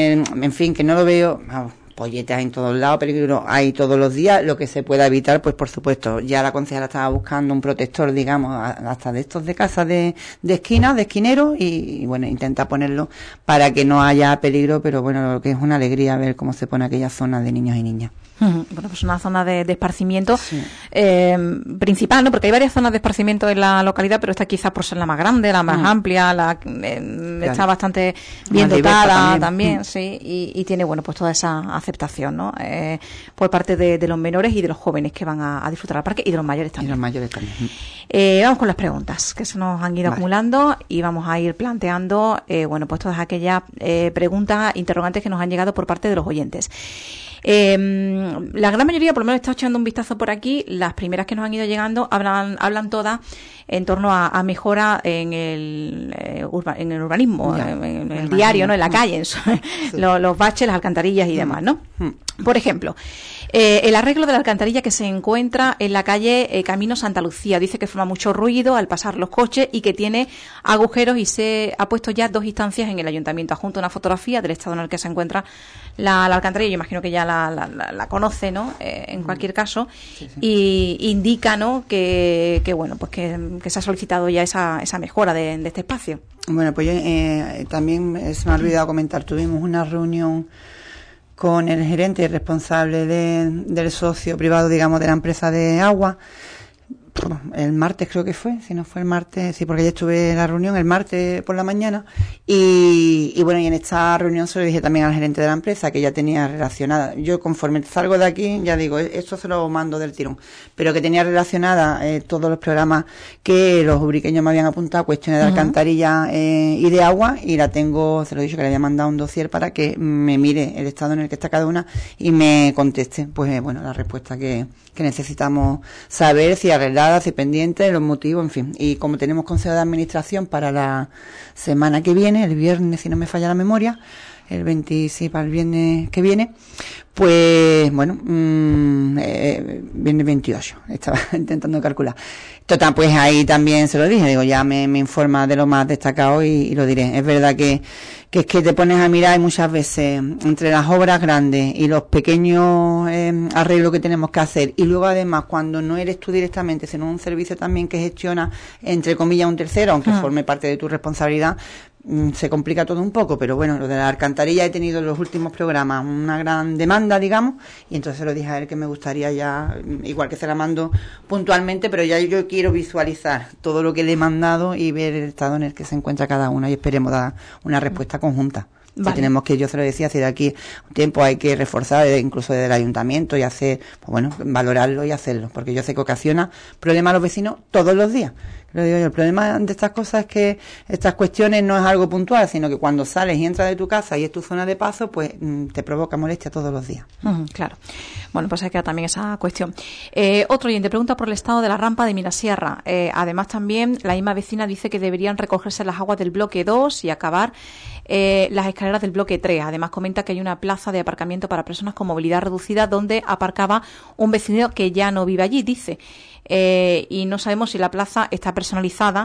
en fin, que no lo veo, polletas en todos lados, peligro hay todos los días. Lo que se pueda evitar, pues por supuesto, ya la concejala estaba buscando un protector, digamos, hasta de estos de casa de esquina, de esquineros, y bueno, intenta ponerlo para que no haya peligro, pero bueno, lo que es una alegría ver cómo se pone aquella zona de niños y niñas. Bueno, pues una zona de esparcimiento principal, ¿no? Porque hay varias zonas de esparcimiento en la localidad, pero esta quizás por ser la más grande, la más amplia, está bastante bien dotada también, sí, y tiene, bueno, pues toda esa aceptación, ¿no? Por parte de los menores y de los jóvenes que van a disfrutar al parque y de los mayores también. Vamos con las preguntas que se nos han ido acumulando y vamos a ir planteando, bueno, pues todas aquellas preguntas, interrogantes que nos han llegado por parte de los oyentes. La gran mayoría, por lo menos he estado echando un vistazo por aquí, las primeras que nos han ido llegando hablan todas en torno a mejora en el urbanismo, en el diario, ¿no? En la calle, los baches, las alcantarillas y demás, ¿no? Por ejemplo, el arreglo de la alcantarilla que se encuentra en la calle Camino Santa Lucía. Dice que forma mucho ruido al pasar los coches y que tiene agujeros y se ha puesto ya 2 instancias en el ayuntamiento. Adjunto una fotografía del estado en el que se encuenra la alcantarilla. Yo imagino que ya la conoce, ¿no? En cualquier caso. Y indica, ¿no? Que bueno, pues que se ha solicitado ya esa mejora de este espacio. Bueno, pues yo también se me ha olvidado comentar. Tuvimos una reunión con el gerente y responsable del socio privado, digamos, de la empresa de agua. El martes creo que fue, si no fue el martes, sí, porque ya estuve en la reunión el martes por la mañana y bueno, y en esta reunión se lo dije también al gerente de la empresa que ya tenía relacionada, yo conforme salgo de aquí ya digo, esto se lo mando del tirón, pero que tenía relacionada todos los programas que los ubriqueños me habían apuntado, cuestiones de alcantarilla y de agua, y la tengo, se lo he dicho que le había mandado un dossier para que me mire el estado en el que está cada una y me conteste, pues bueno, la respuesta que necesitamos saber, si arreglada, si pendiente, los motivos, en fin. Y como tenemos consejo de administración para la semana que viene, el viernes, si no me falla la memoria, el 26 para el viernes que viene, pues bueno, viernes 28, estaba intentando calcular. Total, pues ahí también se lo dije, digo, ya me informa de lo más destacado y lo diré. Es verdad que es que te pones a mirar y muchas veces entre las obras grandes y los pequeños arreglos que tenemos que hacer, y luego además cuando no eres tú directamente, sino un servicio también que gestiona entre comillas un tercero, aunque forme parte de tu responsabilidad, se complica todo un poco, pero bueno, lo de la alcantarilla he tenido en los últimos programas una gran demanda, digamos, y entonces lo dije a él que me gustaría ya, igual que se la mando puntualmente, pero ya yo quiero visualizar todo lo que le he mandado y ver el estado en el que se encuentra cada una y esperemos dar una respuesta conjunta. Vale. Si tenemos que, yo se lo decía, si de aquí un tiempo hay que reforzar, incluso desde el ayuntamiento, y hacer, pues bueno, valorarlo y hacerlo, porque yo sé que ocasiona problemas a los vecinos todos los días. Lo digo yo, el problema de estas cosas es que estas cuestiones no es algo puntual, sino que cuando sales y entras de tu casa y es tu zona de paso, pues te provoca molestia todos los días. Claro. Bueno, pues hay que también esa cuestión. Otro oyente pregunta por el estado de la rampa de Mirasierra. Además también la misma vecina dice que deberían recogerse las aguas del bloque 2 y acabar las escaleras del bloque 3. Además comenta que hay una plaza de aparcamiento para personas con movilidad reducida donde aparcaba un vecino que ya no vive allí, dice. Y no sabemos si la plaza está personalizada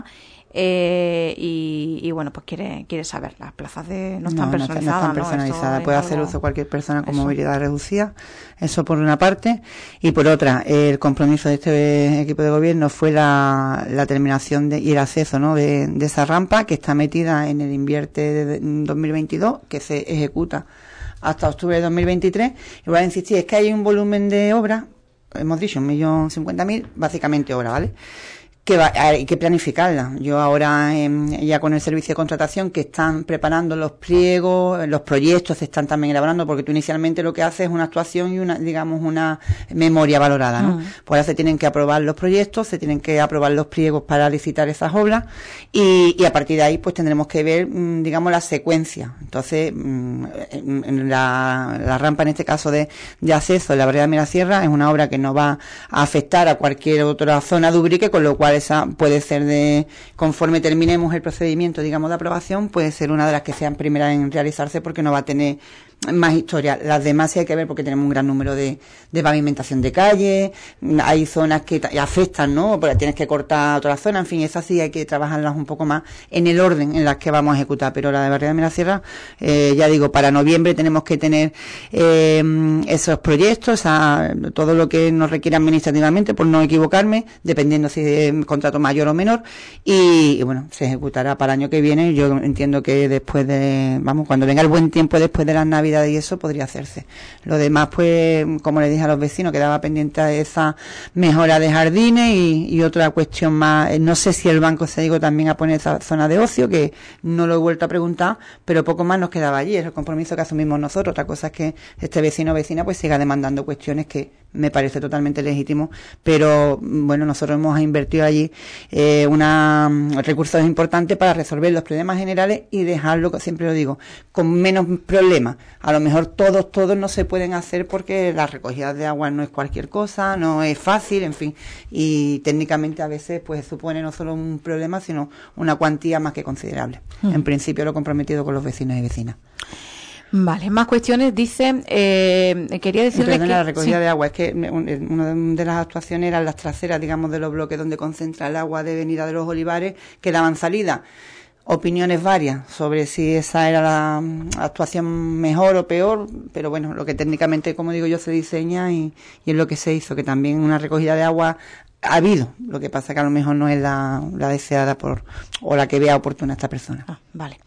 y bueno, pues quiere saber. Las plazas no están personalizadas. No están personalizadas. Puede hacer uso cualquier persona con movilidad reducida. Eso por una parte. Y por otra, el compromiso de este equipo de gobierno fue la terminación y el acceso, ¿no? de esa rampa que está metida en el invierte de 2022, que se ejecuta hasta octubre de 2023. Y voy a insistir, es que hay un volumen de obra, hemos dicho 1.050.000, básicamente obra, ¿vale? Que hay que planificarla. Yo ahora, ya con el servicio de contratación, que están preparando los pliegos, los proyectos se están también elaborando, porque tú inicialmente lo que haces es una actuación y una memoria valorada, ¿no? Pues ahora se tienen que aprobar los proyectos, se tienen que aprobar los pliegos para licitar esas obras, y a partir de ahí pues tendremos que ver, digamos, la secuencia. Entonces, en la rampa, en este caso de acceso en la vereda de Mirasierra, es una obra que no va a afectar a cualquier otra zona de Ubrique, con lo cual esa puede ser conforme terminemos el procedimiento, digamos, de aprobación, puede ser una de las que sean primeras en realizarse, porque no va a tener más historia. Las demás sí hay que ver, porque tenemos un gran número de pavimentación de calle, hay zonas que afectan, ¿no? Porque tienes que cortar otra zona, en fin, esas sí hay que trabajarlas un poco más en el orden en las que vamos a ejecutar, pero la de Barrera de Mirasierra, ya digo, para noviembre tenemos que tener esos proyectos, todo lo que nos requiere administrativamente, por no equivocarme, dependiendo si es contrato mayor o menor, y bueno, se ejecutará para el año que viene. Yo entiendo que después cuando venga el buen tiempo después de las Navidades, Navidad y eso podría hacerse. Lo demás, pues, como le dije a los vecinos, quedaba pendiente de esa mejora de jardines y otra cuestión más, no sé si el banco se llegó también a poner esa zona de ocio, que no lo he vuelto a preguntar, pero poco más nos quedaba allí, es el compromiso que asumimos nosotros. Otra cosa es que este vecino o vecina pues siga demandando cuestiones que me parece totalmente legítimo, pero bueno, nosotros hemos invertido allí recursos importantes para resolver los problemas generales y dejarlo, siempre lo digo, con menos problemas. A lo mejor todos no se pueden hacer porque la recogida de agua no es cualquier cosa, no es fácil, en fin, y técnicamente a veces pues supone no solo un problema, sino una cuantía más que considerable. En principio lo he comprometido con los vecinos y vecinas. Vale, más cuestiones. Dice, quería decirle que... la recogida de agua, es que una de las actuaciones eran las traseras, digamos, de los bloques donde concentra el agua de venida de los olivares, que daban salida. Opiniones varias sobre si esa era la actuación mejor o peor, pero bueno, lo que técnicamente, como digo yo, se diseña y es lo que se hizo, que también una recogida de agua ha habido, lo que pasa que a lo mejor no es la deseada o la que vea oportuna esta persona. Vale.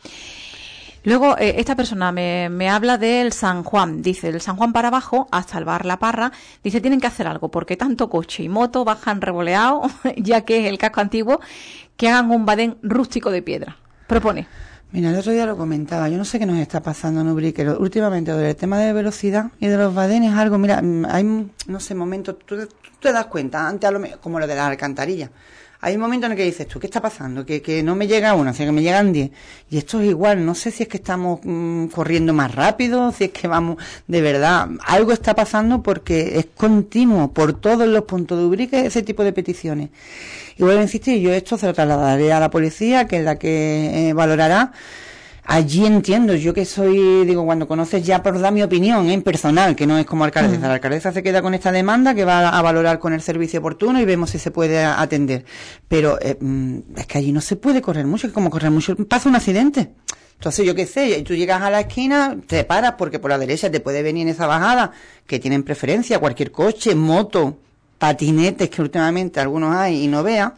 Luego, esta persona me habla del San Juan. Dice, del San Juan para abajo, hasta el bar La Parra, dice, tienen que hacer algo, porque tanto coche y moto bajan revoleados, ya que es el casco antiguo, que hagan un badén rústico de piedra. Propone. Mira, el otro día lo comentaba, yo no sé qué nos está pasando en Ubrique, últimamente el tema de velocidad y de los badenes, algo, mira, hay, no sé, momentos, tú te das cuenta, antes como lo de las alcantarillas, hay un momento en el que dices tú, ¿qué está pasando? Que no me llega uno, sino que me llegan 10. Y esto es igual, no sé si es que estamos corriendo más rápido, si es que vamos, de verdad, algo está pasando porque es continuo por todos los puntos de Ubrique ese tipo de peticiones. Y vuelvo a insistir, yo esto se lo trasladaré a la policía, que es la que valorará. Allí entiendo, yo que soy, digo, cuando conoces ya por dar mi opinión, en personal, que no es como alcaldesa. La alcaldesa se queda con esta demanda que va a valorar con el servicio oportuno y vemos si se puede atender. Pero es que allí no se puede correr mucho, que como correr mucho pasa un accidente. Entonces, yo qué sé, tú llegas a la esquina, te paras porque por la derecha te puede venir en esa bajada, que tienen preferencia, cualquier coche, moto, patinetes, que últimamente algunos hay y no vea,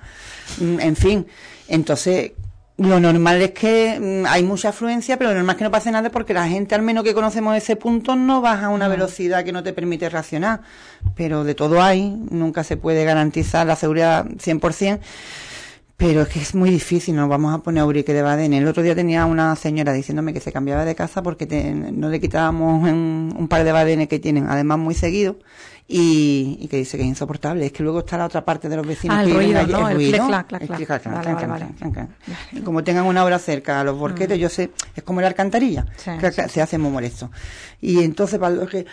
en fin, entonces... Lo normal es que hay mucha afluencia, pero lo normal es que no pase nada porque la gente, al menos que conocemos ese punto, no baja a una velocidad que no te permite reaccionar. Pero de todo hay, nunca se puede garantizar la seguridad 100%, pero es que es muy difícil, nos vamos a poner a Ubrique de badén. El otro día tenía una señora diciéndome que se cambiaba de casa porque no le quitábamos un par de badenes que tienen, además muy seguidos, y que dice que es insoportable. Es que luego está la otra parte de los vecinos que viven allí, ¿no? el ruido. Vale. Como tengan una hora cerca a los borquetes, yo sé, es como la alcantarilla, se hace muy molesto. Y entonces para los que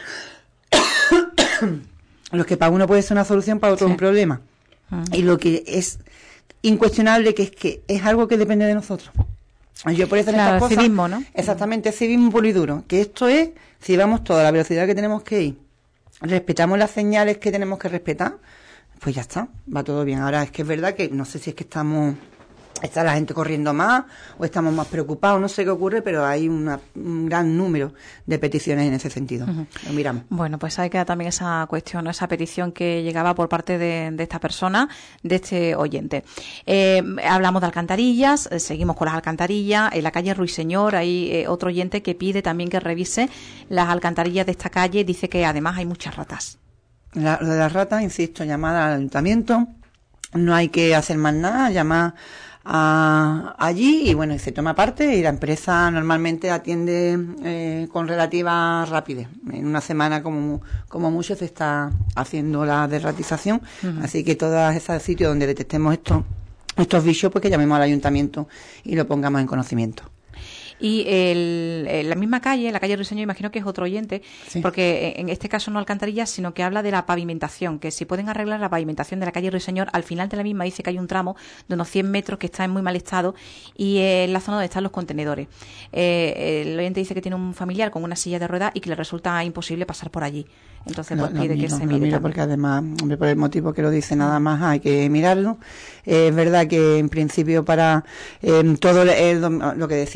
para uno puede ser una solución, para otro un problema. Y lo que es incuestionable que es algo que depende de nosotros. Yo por eso en estas cosas, civismo, ¿no? Exactamente, civismo puro y duro, que esto es, si vamos toda la velocidad que tenemos que ir, respetamos las señales que tenemos que respetar, pues ya está, va todo bien. Ahora es que es verdad que no sé si es que está la gente corriendo más o estamos más preocupados, no sé qué ocurre, pero hay un gran número de peticiones en ese sentido. Lo miramos. Bueno, pues ahí queda también esa cuestión, ¿no? Esa petición que llegaba por parte de esta persona, de este oyente. Hablamos de alcantarillas, seguimos con las alcantarillas. En la calle Ruiseñor hay otro oyente que pide también que revise las alcantarillas de esta calle. Dice que además hay muchas ratas. Lo de las ratas, insisto, llamada al ayuntamiento, no hay que hacer más nada, llamar allí y bueno, y se toma parte y la empresa normalmente atiende con relativa rapidez. En una semana como mucho se está haciendo la derratización, así que todos esos sitios donde detectemos estos bichos, pues que llamemos al ayuntamiento y lo pongamos en conocimiento. Y la misma calle, la calle Ruiseñor, imagino que es otro oyente, sí, porque en este caso no alcantarillas, sino que habla de la pavimentación, que si pueden arreglar la pavimentación de la calle Ruiseñor, al final de la misma dice que hay un tramo de unos 100 metros que está en muy mal estado y en la zona donde están los contenedores. El oyente dice que tiene un familiar con una silla de ruedas y que le resulta imposible pasar por allí. Entonces pues pide que se mire. Porque además, hombre, por el motivo que lo dice nada más hay que mirarlo. Es verdad que en principio para todo lo que decía antes, ¿no?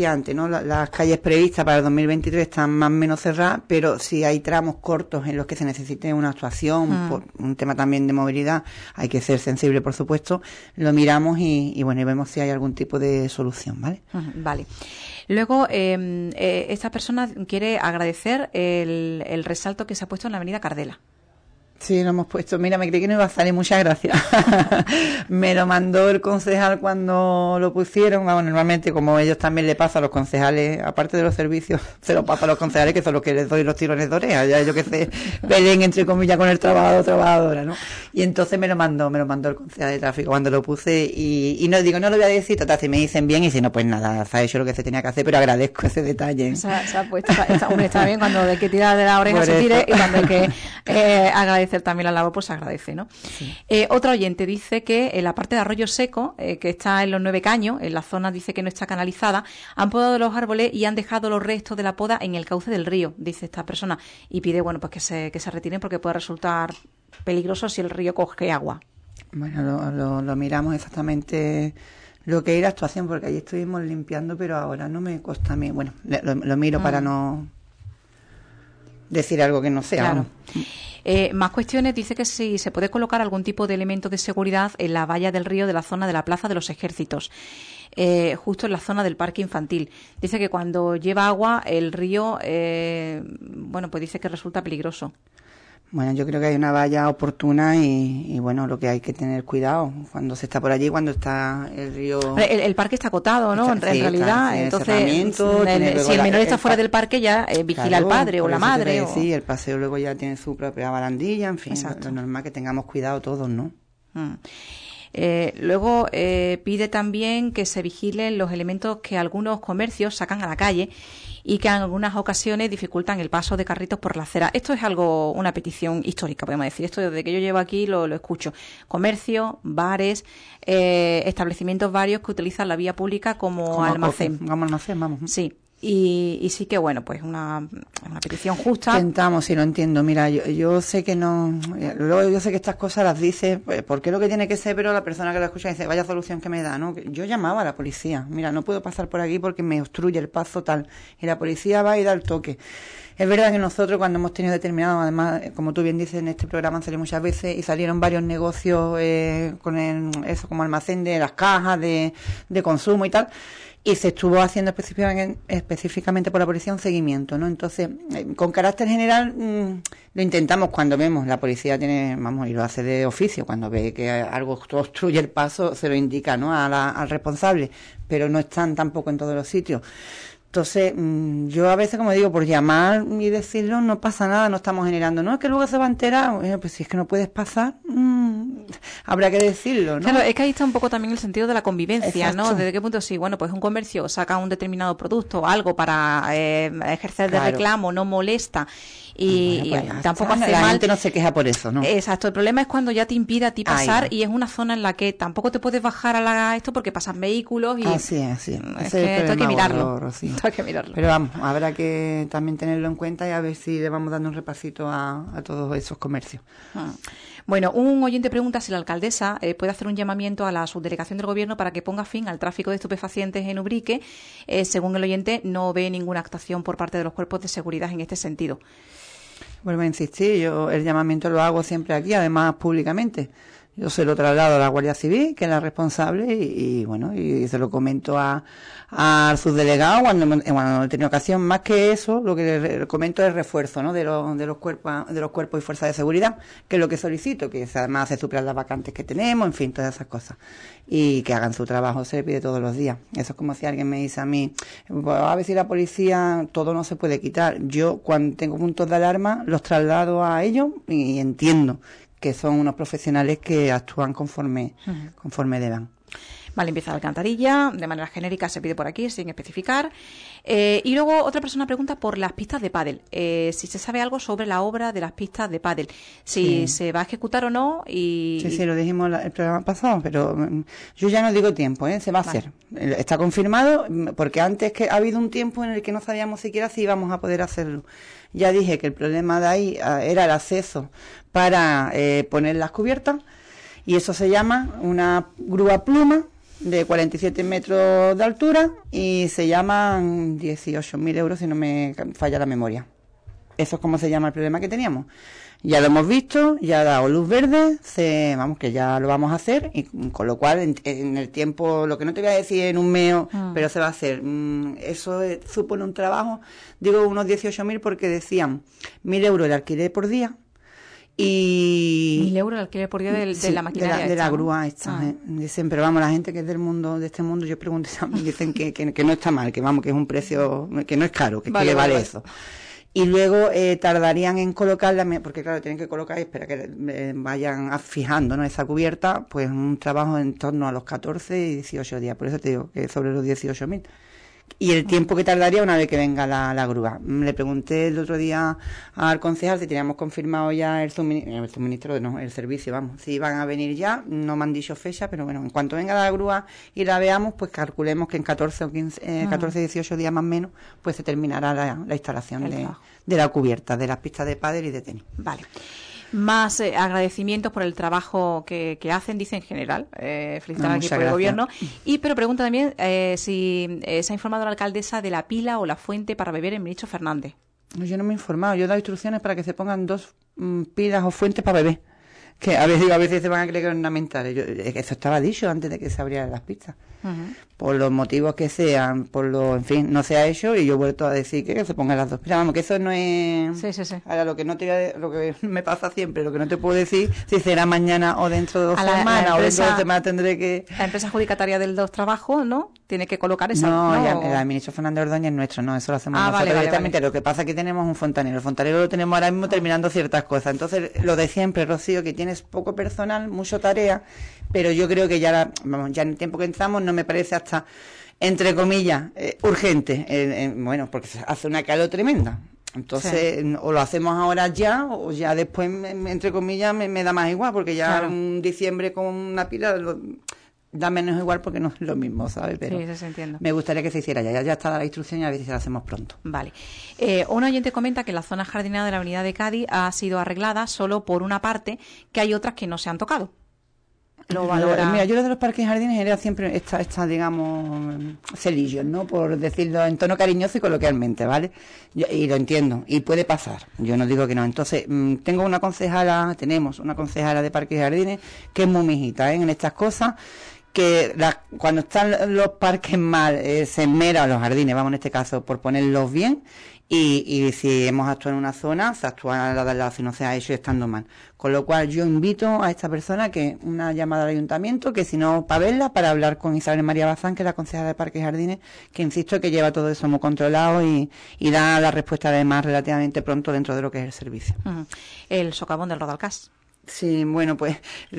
las calles previstas para el 2023 están más o menos cerradas, pero si hay tramos cortos en los que se necesite una actuación, por un tema también de movilidad, hay que ser sensible, por supuesto, lo miramos y bueno, y vemos si hay algún tipo de solución, ¿vale? Vale. Luego, esta persona quiere agradecer el resalto que se ha puesto en la avenida Cardela. Sí, lo hemos puesto. Mira, me creí que no iba a salir, muchas gracias. Me lo mandó el concejal cuando lo pusieron. Vamos, normalmente, como ellos también le pasa a los concejales, aparte de los servicios, se lo pasa a los concejales, que son los que les doy los tirones de oreja. Ya ellos que se peleen, entre comillas, con el trabajador o trabajadora, ¿no? Y entonces me lo mandó el concejal de tráfico cuando lo puse y no digo, no lo voy a decir, total, si me dicen bien y si no, pues nada, se ha hecho lo que se tenía que hacer, pero agradezco ese detalle. Se ha puesto, hombre, está bien cuando hay que tirar de la oreja por se tire y cuando hay que agradecer también la labor, pues se agradece, ¿no? Sí. Otro oyente dice que en la parte de Arroyo Seco, que está en los 9 Caños, en la zona dice que no está canalizada, han podado los árboles y han dejado los restos de la poda en el cauce del río, dice esta persona, y pide, bueno, pues que se retiren porque puede resultar peligroso si el río coge agua. Bueno, lo miramos exactamente lo que era actuación, porque allí estuvimos limpiando, pero ahora no me consta a mí, bueno, lo miro para no decir algo que no sea. Claro. Más cuestiones, dice que si se puede colocar algún tipo de elemento de seguridad en la valla del río de la zona de la Plaza de los Ejércitos, justo en la zona del parque infantil. Dice que cuando lleva agua el río, bueno, pues dice que resulta peligroso. Bueno, yo creo que hay una valla oportuna y bueno, lo que hay que tener cuidado cuando se está por allí, cuando está el río. El parque está acotado, ¿no? En realidad, entonces, si el menor está fuera del parque ya vigila al padre o la madre. Sí, el paseo luego ya tiene su propia barandilla, en fin, lo normal que tengamos cuidado todos, ¿no? Luego pide también que se vigilen los elementos que algunos comercios sacan a la calle y que en algunas ocasiones dificultan el paso de carritos por la acera. Esto es una petición histórica, podemos decir. Esto desde que yo llevo aquí lo escucho. Comercios, bares, establecimientos varios que utilizan la vía pública como almacén. Como almacén, vamos. Sí. Y sí que, bueno, pues una petición justa. Intentamos, sí, lo entiendo. Mira, yo sé que no, luego yo sé que estas cosas las dice, porque es lo que tiene que ser, pero la persona que la escucha dice, vaya solución que me da, ¿no? Yo llamaba a la policía, mira, no puedo pasar por aquí porque me obstruye el paso tal, y la policía va y da el toque. Es verdad que nosotros cuando hemos tenido determinado, además, como tú bien dices, en este programa han salido muchas veces y salieron varios negocios con eso como almacén de las cajas de consumo y tal, y se estuvo haciendo específicamente por la policía un seguimiento, ¿no? Entonces, con carácter general, lo intentamos cuando vemos, la policía tiene, vamos, y lo hace de oficio, cuando ve que algo obstruye el paso, se lo indica, ¿no? Al responsable, pero no están tampoco en todos los sitios. Entonces, yo a veces, como digo, por llamar y decirlo, no pasa nada, no estamos generando. No, es que luego se va a enterar. Bueno, pues si es que no puedes pasar, habrá que decirlo, ¿no? Claro, es que ahí está un poco también el sentido de la convivencia, Exacto. ¿no? ¿Desde qué punto sí? Bueno, pues un comercio saca un determinado producto o algo para ejercer de reclamo, no molesta y bueno, pues tampoco hace la mal. gente no se queja por eso, ¿no? Exacto, el problema es cuando ya te impide a ti pasar y es una zona en la que tampoco te puedes bajar a esto porque pasan vehículos y... Así es. Es que esto hay que mirarlo. Esto hay que mirarlo. Pero vamos, habrá que también tenerlo en cuenta y a ver si le vamos dando un repasito a todos esos comercios. Bueno, un oyente pregunta si la alcaldesa puede hacer un llamamiento a la subdelegación del gobierno para que ponga fin al tráfico de estupefacientes en Ubrique. Según el oyente, no ve ninguna actuación por parte de los cuerpos de seguridad en este sentido. Vuelvo a insistir, yo el llamamiento lo hago siempre aquí, además públicamente. Yo se lo traslado a la Guardia Civil, que es la responsable, y bueno, y se lo comento al subdelegado cuando he tenido ocasión. Más que eso, lo que le comento es el refuerzo, ¿no? de los cuerpos y fuerzas de seguridad, que es lo que solicito, que además se suplan las vacantes que tenemos, en fin, todas esas cosas. Y que hagan su trabajo, se le pide todos los días. Eso es como si alguien me dice a mí, pues, a ver si la policía, todo no se puede quitar. Yo, cuando tengo puntos de alarma, los traslado a ellos y entiendo que son unos profesionales que actúan conforme deban. Vale, empieza la alcantarilla, de manera genérica se pide por aquí, sin especificar. Y luego otra persona pregunta por las pistas de pádel. Si se sabe algo sobre la obra de las pistas de pádel. Si se va a ejecutar o no. Sí, lo dijimos el programa pasado, pero yo ya no digo tiempo, se va a hacer. Está confirmado, porque antes que ha habido un tiempo en el que no sabíamos siquiera si íbamos a poder hacerlo. Ya dije que el problema de ahí era el acceso para poner las cubiertas, y eso se llama una grúa pluma, de 47 metros de altura y se llaman 18.000 euros si no me falla la memoria. Eso es como se llama el problema que teníamos. Ya lo hemos visto, ya ha dado luz verde, vamos, que ya lo vamos a hacer, y con lo cual en el tiempo, lo que no te voy a decir en un mes, pero se va a hacer. Eso supone un trabajo, digo unos 18.000 porque decían 1.000 euros el alquiler por día, y 1.000 euros el alquiler por día de la maquinaria de la grúa esta, dicen, pero vamos, la gente que es del mundo, de este mundo, yo pregunto, dicen que no está mal, que vamos, que es un precio, que no es caro, que vale eso. Y luego tardarían en colocarla, porque claro, tienen que colocar y espera que vayan fijando, ¿no?, esa cubierta, pues un trabajo en torno a los 14 y 18 días. Por eso te digo que sobre los 18.000. Y el tiempo que tardaría una vez que venga la grúa. Le pregunté el otro día al concejal si teníamos confirmado ya el suministro, no, el servicio, vamos, si iban a venir ya. No me han dicho fecha, pero bueno, en cuanto venga la grúa y la veamos, pues calculemos que en 14 o 15, 14, 18 días más o menos, pues se terminará la instalación de la cubierta, de las pistas de pádel y de tenis. Vale. Más agradecimientos por el trabajo que hacen, dice en general, felicitar aquí por el gobierno. Pero pregunta también si se ha informado la alcaldesa de la pila o la fuente para beber en Ministro Fernández. No, yo no me he informado, yo he dado instrucciones para que se pongan 2 pilas o fuentes para beber. Que a veces se van a creer que es ornamental. Eso estaba dicho antes de que se abrieran las pistas. Por los motivos que sean, en fin, no se ha hecho, y yo he vuelto a decir que se pongan las 2 pilas. Vamos, que eso no es... Sí. Ahora, lo que me pasa siempre, lo que no te puedo decir, si será mañana o dentro de 2 semanas, o dentro de 2 semanas tendré que... La empresa adjudicataria del 2 Trabajo, ¿no?, tiene que colocar esa. No, el ministro Fernández Ordóñez es nuestro, no, eso lo hacemos nosotros directamente. Vale. Lo que pasa es que tenemos un fontanero. El fontanero lo tenemos ahora mismo terminando ciertas cosas. Entonces, lo de siempre, Rocío, que tienes poco personal, mucho tarea, pero yo creo que ya en el tiempo que entramos no me parece hasta, entre comillas, urgente. Bueno, porque se hace una calor tremenda. Entonces, o lo hacemos ahora ya, o ya después, entre comillas, me da más igual, porque ya en diciembre con una pila... da menos igual porque no es lo mismo, ¿sabes? Pero sí, se entiende. Me gustaría que se hiciera ya está la instrucción y a ver si la hacemos pronto. Vale. Un oyente comenta que la zona jardinada de la Avenida de Cádiz ha sido arreglada solo por una parte, que hay otras que no se han tocado. Lo valora. Mira, yo lo de los parques y jardines era siempre esta digamos, celillos, ¿no? Por decirlo en tono cariñoso y coloquialmente, ¿vale? Y lo entiendo, y puede pasar, yo no digo que no. Entonces, tenemos una concejala de parques y jardines que es muy mijita, en estas cosas, que cuando están los parques mal, se esmera, los jardines, vamos, en este caso, por ponerlos bien, y si hemos actuado en una zona, se actúa en la de al lado si no se ha hecho estando mal. Con lo cual yo invito a esta persona que una llamada al ayuntamiento, que si no, para verla, para hablar con Isabel María Bazán, que es la concejala de Parques y Jardines, que insisto que lleva todo eso muy controlado y da la respuesta además relativamente pronto dentro de lo que es el servicio. El socavón del Rodalcás. Sí, bueno, pues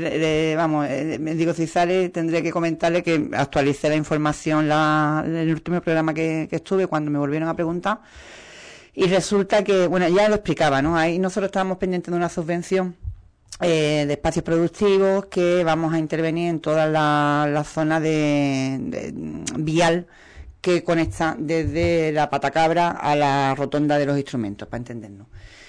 digo, si sale tendré que comentarle que actualicé la información en el último programa que estuve cuando me volvieron a preguntar, y resulta que, bueno, ya lo explicaba, ¿no? Ahí nosotros estábamos pendientes de una subvención de espacios productivos que vamos a intervenir en toda la zona de vial que conecta desde la Patacabra a la rotonda de los instrumentos, para entendernos.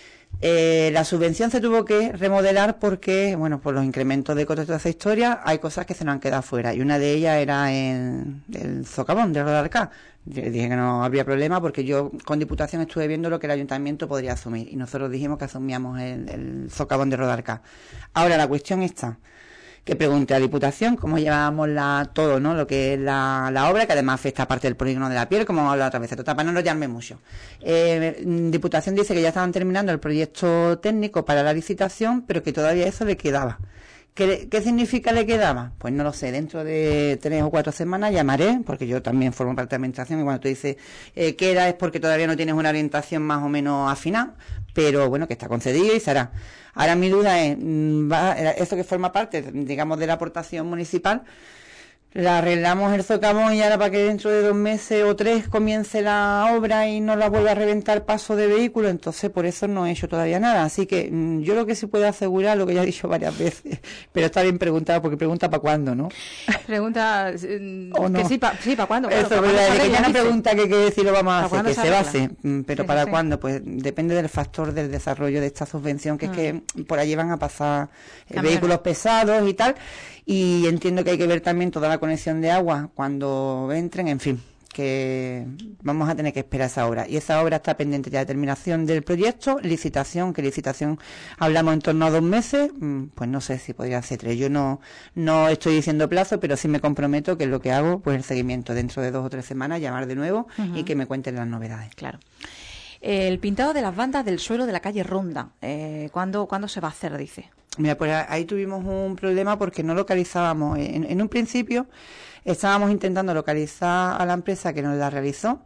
La subvención se tuvo que remodelar porque, bueno, por los incrementos de costes de esa historia, hay cosas que se nos han quedado fuera, y una de ellas era el socavón de Rodalcás. Dije que no habría problema porque yo con Diputación estuve viendo lo que el ayuntamiento podría asumir, y nosotros dijimos que asumíamos el socavón de Rodalcás. Ahora la cuestión está, que pregunte a Diputación cómo llevábamos todo, ¿no? Lo que es la obra, que además afecta parte del polígono de la piel, como hemos hablado otra vez, total, para no enrollarme mucho. Diputación dice que ya estaban terminando el proyecto técnico para la licitación, pero que todavía eso le quedaba. ¿Qué significa le quedaba? Pues no lo sé, dentro de 3 o 4 semanas llamaré, porque yo también formo parte de la administración, y cuando tú dices queda es porque todavía no tienes una orientación más o menos afinada, pero bueno, que está concedido y se hará. Ahora mi duda es, esto que forma parte, digamos, de la aportación municipal, la arreglamos el socavón y ahora para que dentro de 2 meses o 3 comience la obra y no la vuelva a reventar paso de vehículo, entonces por eso no he hecho todavía nada. Así que yo lo que sí puedo asegurar, lo que ya he dicho varias veces, pero está bien preguntado porque pregunta para cuándo, ¿no? Pregunta ¿o no? Que sí, para cuándo. Claro, eso, ¿para que ya no pregunta que decir lo vamos a hacer, que se va a hacer, pero sí, ¿para sí. cuándo? Pues depende del factor del desarrollo de esta subvención, que es que por allí van a pasar vehículos pesados y tal, y entiendo que hay que ver también toda la conexión de agua cuando entren, en fin, que vamos a tener que esperar esa obra. Y esa obra está pendiente ya de terminación del proyecto, licitación hablamos en torno a 2 meses, pues no sé si podría ser 3. Yo no estoy diciendo plazo, pero sí me comprometo que es lo que hago, pues el seguimiento dentro de 2 o 3 semanas, llamar de nuevo y que me cuenten las novedades. Claro. El pintado de las bandas del suelo de la calle Ronda, ¿cuándo se va a hacer, dice? Mira, pues ahí tuvimos un problema porque no localizábamos. En un principio estábamos intentando localizar a la empresa que nos la realizó.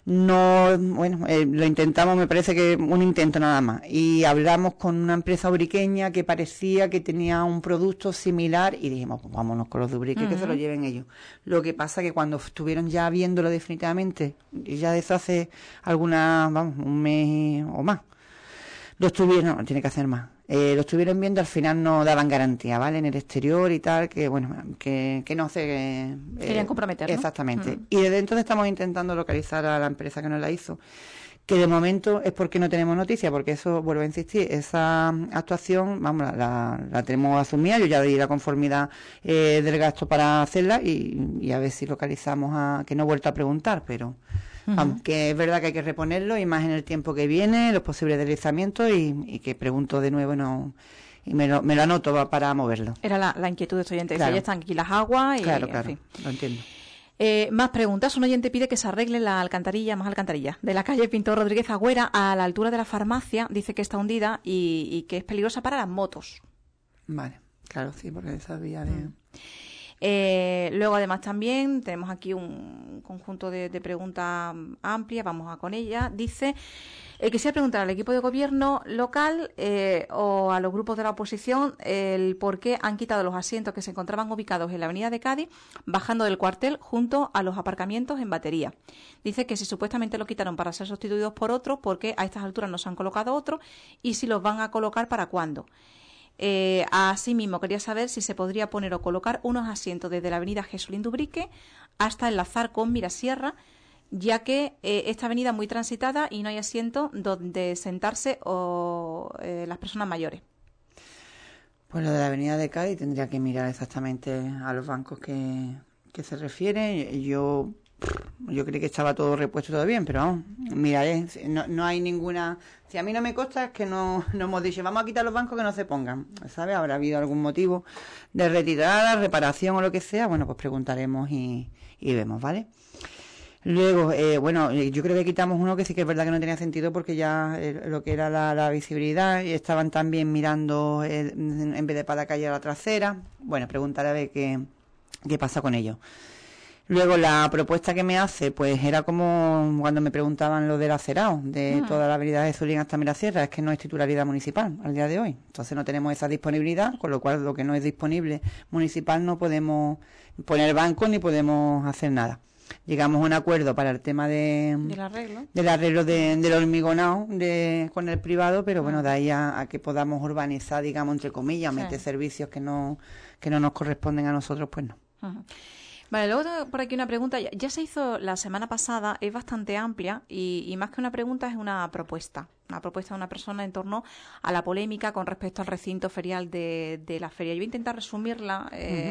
Lo intentamos, me parece que un intento nada más. Y hablamos con una empresa ubriqueña que parecía que tenía un producto similar y dijimos, pues vámonos con los de Ubrique, que se lo lleven ellos. Lo que pasa que cuando estuvieron ya viéndolo definitivamente, y ya de eso hace un mes o más, tiene que hacer más. Lo estuvieron viendo, al final no daban garantía, ¿vale? En el exterior y tal, que no sé. Querían comprometer, ¿no? Exactamente. Y desde entonces estamos intentando localizar a la empresa que nos la hizo. Que de momento es porque no tenemos noticia, porque eso, vuelvo a insistir, esa actuación, la tenemos asumida, yo ya di la conformidad del gasto para hacerla y a ver si localizamos que no he vuelto a preguntar, pero vamos, que es verdad que hay que reponerlo y más en el tiempo que viene, los posibles deslizamientos y que pregunto de nuevo y me lo anoto para moverlo. Era la inquietud de este oyente, claro. Ya están aquí las aguas y claro, en fin. Lo entiendo. Más preguntas. Un oyente pide que se arregle la alcantarilla de la calle Pintor Rodríguez Agüera a la altura de la farmacia. Dice que está hundida y que es peligrosa para las motos. Vale, claro, sí, porque esa vía de... Luego además también tenemos aquí un conjunto de preguntas amplias, vamos a con ella. Dice, quisiera preguntar al equipo de gobierno local o a los grupos de la oposición el por qué han quitado los asientos que se encontraban ubicados en la avenida de Cádiz, bajando del cuartel junto a los aparcamientos en Batería. Dice que si supuestamente lo quitaron para ser sustituidos por otros, ¿por qué a estas alturas no se han colocado otros? Y si los van a colocar, ¿para cuándo? Asimismo, quería saber si se podría poner o colocar unos asientos desde la avenida Jesulín Dubrique hasta enlazar con Mirasierra, ya que esta avenida es muy transitada y no hay asiento donde sentarse o las personas mayores. Pues lo de la avenida de Cádiz tendría que mirar exactamente a los bancos que se refiere. Yo creí que estaba todo repuesto todo bien, pero vamos, miraré, no hay ninguna... Si a mí no me consta es que no hemos dicho, vamos a quitar los bancos que no se pongan, ¿sabes? Habrá habido algún motivo de retirada, reparación o lo que sea, bueno, pues preguntaremos y vemos, ¿vale? Luego, yo creo que quitamos uno que sí que es verdad que no tenía sentido porque ya lo que era la visibilidad, y estaban también mirando en vez de para la calle a la trasera. Bueno, preguntaré a ver qué pasa con ello. Luego la propuesta que me hace, pues era como cuando me preguntaban lo del acerado, de toda la avenida de Zulín hasta Mirasierra, es que no es titularidad municipal al día de hoy. Entonces no tenemos esa disponibilidad, con lo cual lo que no es disponible municipal no podemos poner banco ni podemos hacer nada. Llegamos a un acuerdo para el tema del arreglo del hormigonado con el privado, pero bueno, de ahí a que podamos urbanizar, digamos, entre comillas, meter servicios que no nos corresponden a nosotros, pues no. Vale, luego tengo por aquí una pregunta, ya se hizo la semana pasada, es bastante amplia y más que una pregunta es una propuesta de una persona en torno a la polémica con respecto al recinto ferial de la feria. Yo voy a intentar resumirla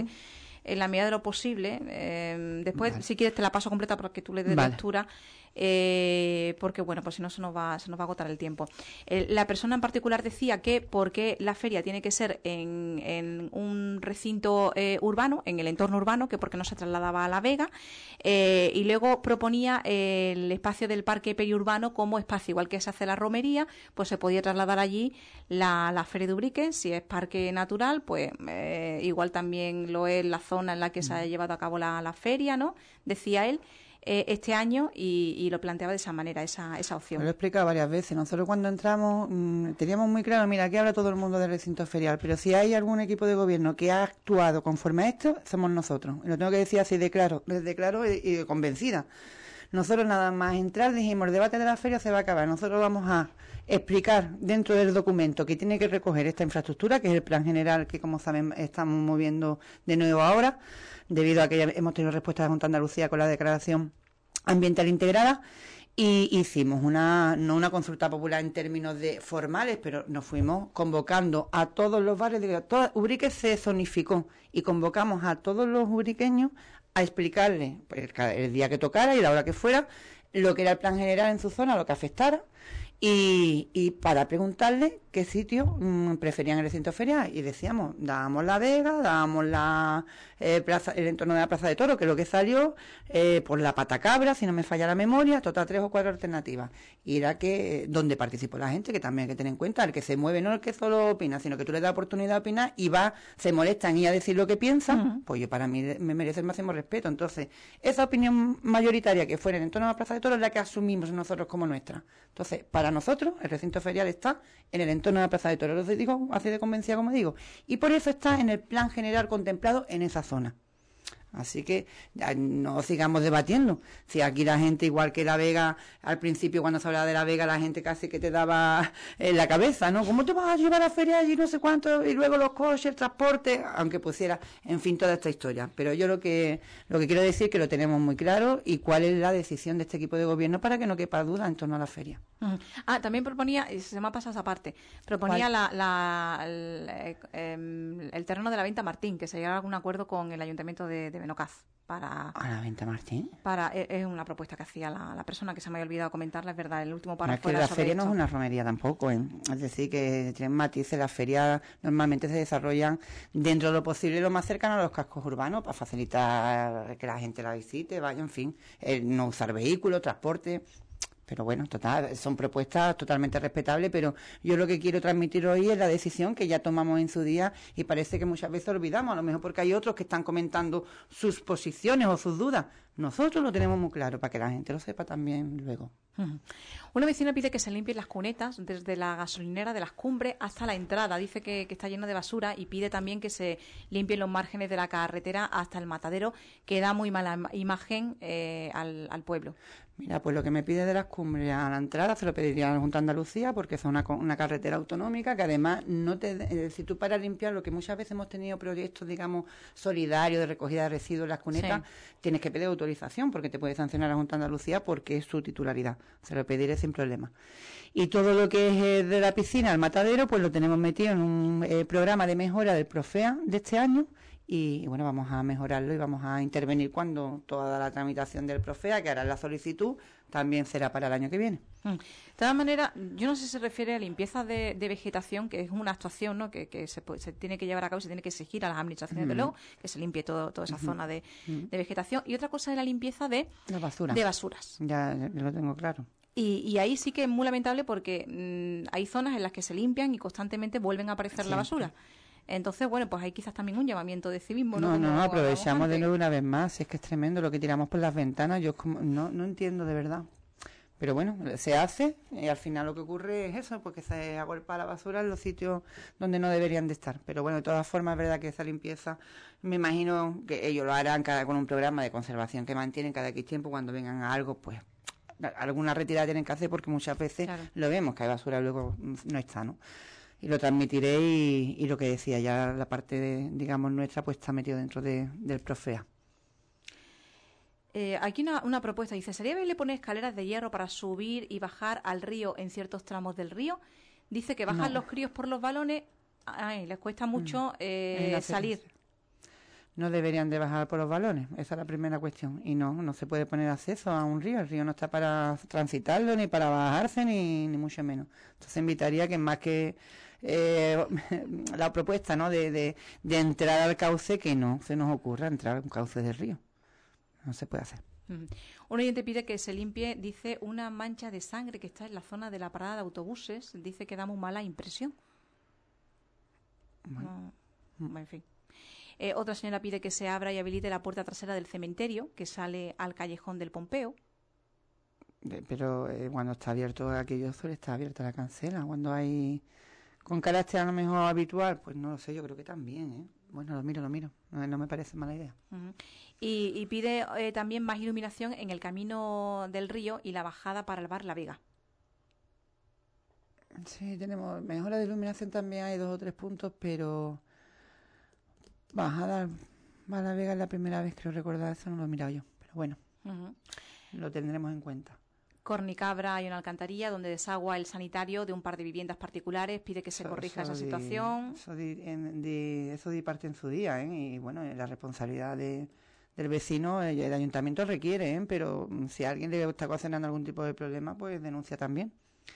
en la medida de lo posible. Después, vale, si quieres te la paso completa para que tú le des lectura, porque bueno, pues si no se nos va a agotar el tiempo. La persona en particular decía que porque la feria tiene que ser en un recinto urbano, en el entorno urbano, que porque no se trasladaba a La Vega, y luego proponía el espacio del parque periurbano como espacio, igual que se hace la romería, pues se podía trasladar allí la feria de Ubrique. Si es parque natural, pues igual también lo es la zona en la que se ha llevado a cabo la feria, ¿no? Decía él. Este año y lo planteaba de esa manera, esa opción. Lo he explicado varias veces. Nosotros cuando entramos teníamos muy claro, mira, aquí habla todo el mundo del recinto ferial, pero si hay algún equipo de gobierno que ha actuado conforme a esto, somos nosotros. Y lo tengo que decir así de claro y convencida. Nosotros nada más entrar dijimos, el debate de la feria se va a acabar. Nosotros vamos a explicar dentro del documento que tiene que recoger esta infraestructura, que es el plan general que, como saben, estamos moviendo de nuevo ahora, debido a que ya hemos tenido respuesta de la Junta de Andalucía con la declaración ambiental integrada, Y hicimos no una consulta popular en términos de formales, pero nos fuimos convocando a todos los bares. Ubrique se zonificó y convocamos a todos los ubriqueños a explicarle el día que tocara y la hora que fuera lo que era el plan general en su zona, lo que afectara, y para preguntarle qué sitio preferían el recinto ferial. Y decíamos, dábamos La Vega, dábamos la plaza, el entorno de la Plaza de Toros, que es lo que salió, por la Patacabra, si no me falla la memoria, total 3 o 4 alternativas. Y era que donde participó la gente, que también hay que tener en cuenta, el que se mueve no el que solo opina, sino que tú le das oportunidad de opinar y se molestan y a decir lo que piensan, pues yo para mí me merece el máximo respeto. Entonces, esa opinión mayoritaria que fue en el entorno de la Plaza de Toros es la que asumimos nosotros como nuestra. Entonces, para nosotros, el recinto ferial está en el entorno de la Plaza de Toros, lo digo así de convencida como digo, y por eso está en el plan general contemplado en esa zona. Así que ya no sigamos debatiendo. Si aquí la gente, igual que La Vega, al principio cuando se hablaba de La Vega, la gente casi que te daba en la cabeza, ¿no? ¿Cómo te vas a llevar a la feria allí no sé cuánto? Y luego los coches, el transporte, aunque pusiera, en fin, toda esta historia. Pero yo lo que quiero decir es que lo tenemos muy claro y cuál es la decisión de este equipo de gobierno para que no quepa duda en torno a la feria. También proponía, se me ha pasado esa parte, proponía el terreno de la Venta Martín, que se llegara a algún acuerdo con el Ayuntamiento de Benocaz. ¿A la Venta Martín? Es una propuesta que hacía la persona, que se me había olvidado comentarla, es verdad, el último párrafo. Es que la feria no es una romería tampoco, ¿eh? Es decir, que tienen matices. Las ferias normalmente se desarrollan dentro de lo posible, lo más cercano a los cascos urbanos, para facilitar que la gente la visite, vaya, en fin, no usar vehículos, transporte. Pero bueno, total, son propuestas totalmente respetables, pero yo lo que quiero transmitir hoy es la decisión que ya tomamos en su día y parece que muchas veces olvidamos, a lo mejor porque hay otros que están comentando sus posiciones o sus dudas. Nosotros lo tenemos muy claro para que la gente lo sepa también luego. Una vecina pide que se limpien las cunetas desde la gasolinera de Las Cumbres hasta la entrada. Dice que está lleno de basura y pide también que se limpien los márgenes de la carretera hasta el matadero, que da muy mala imagen al pueblo. Mira, pues lo que me pide de Las Cumbres a la entrada se lo pediría a la Junta de Andalucía, porque es una carretera autonómica que además si tú para limpiar, lo que muchas veces hemos tenido proyectos, digamos, solidarios de recogida de residuos en las cunetas, sí, tienes que pedir autorización porque te puede sancionar la Junta de Andalucía porque es su titularidad. Se lo pediré sin problema. Y todo lo que es de la piscina al matadero, pues lo tenemos metido en un programa de mejora del Profea de este año. Y bueno, vamos a mejorarlo y vamos a intervenir cuando toda la tramitación del Profea, que hará la solicitud, también será para el año que viene. De todas maneras, yo no sé si se refiere a limpieza de vegetación, que es una actuación, ¿no?, que se tiene que llevar a cabo y se tiene que exigir a las administraciones, de luego, que se limpie toda esa zona de vegetación. Y otra cosa es la limpieza de basuras. Ya lo tengo claro. Y ahí sí que es muy lamentable porque hay zonas en las que se limpian y constantemente vuelven a aparecer la basura. Entonces, bueno, pues hay quizás también un llamamiento de civismo. No, aprovechamos de nuevo una vez más. Es que es tremendo lo que tiramos por las ventanas. Yo no entiendo de verdad. Pero bueno, se hace y al final lo que ocurre es eso, porque se agolpa la basura en los sitios donde no deberían de estar. Pero bueno, de todas formas es verdad que esa limpieza, me imagino que ellos lo harán con un programa de conservación que mantienen cada X tiempo. Cuando vengan a algo, pues alguna retirada tienen que hacer, porque muchas veces lo vemos, que hay basura y luego no está, ¿no? Y lo transmitiré y lo que decía, ya la parte, digamos, nuestra, pues está metido dentro del Profea. Aquí una propuesta, dice, ¿sería viable poner escaleras de hierro para subir y bajar al río en ciertos tramos del río? Dice que bajan los críos por los balones, les cuesta mucho salir. No deberían de bajar por los balones, esa es la primera cuestión. Y no se puede poner acceso a un río, el río no está para transitarlo, ni para bajarse, ni mucho menos. Entonces invitaría que más que la propuesta, ¿no?, de entrar al cauce, que no se nos ocurra entrar a un cauce del río. No se puede hacer. Un oyente pide que se limpie, dice, una mancha de sangre que está en la zona de la parada de autobuses. Dice que da muy mala impresión. Bueno. En fin. Otra señora pide que se abra y habilite la puerta trasera del cementerio que sale al callejón del Pompeo. Pero cuando está abierto aquello suele estar abierta, la cancela. Cuando hay con carácter a lo mejor habitual, pues no lo sé, yo creo que también, ¿eh? Bueno, lo miro. No me parece mala idea. Y pide también más iluminación en el camino del río y la bajada para el bar La Vega. Sí, tenemos mejora de iluminación también, hay 2 o 3 puntos, pero bajada a La Vega es la primera vez, creo recordar, eso no lo he mirado yo, pero bueno, lo tendremos en cuenta. Cornicabra hay una alcantarilla donde desagua el sanitario de un par de viviendas particulares, pide que se corrija esa situación. Eso di parte en su día, y bueno, la responsabilidad del vecino, el ayuntamiento requiere, pero si a alguien le está ocasionando algún tipo de problema, pues denuncia también.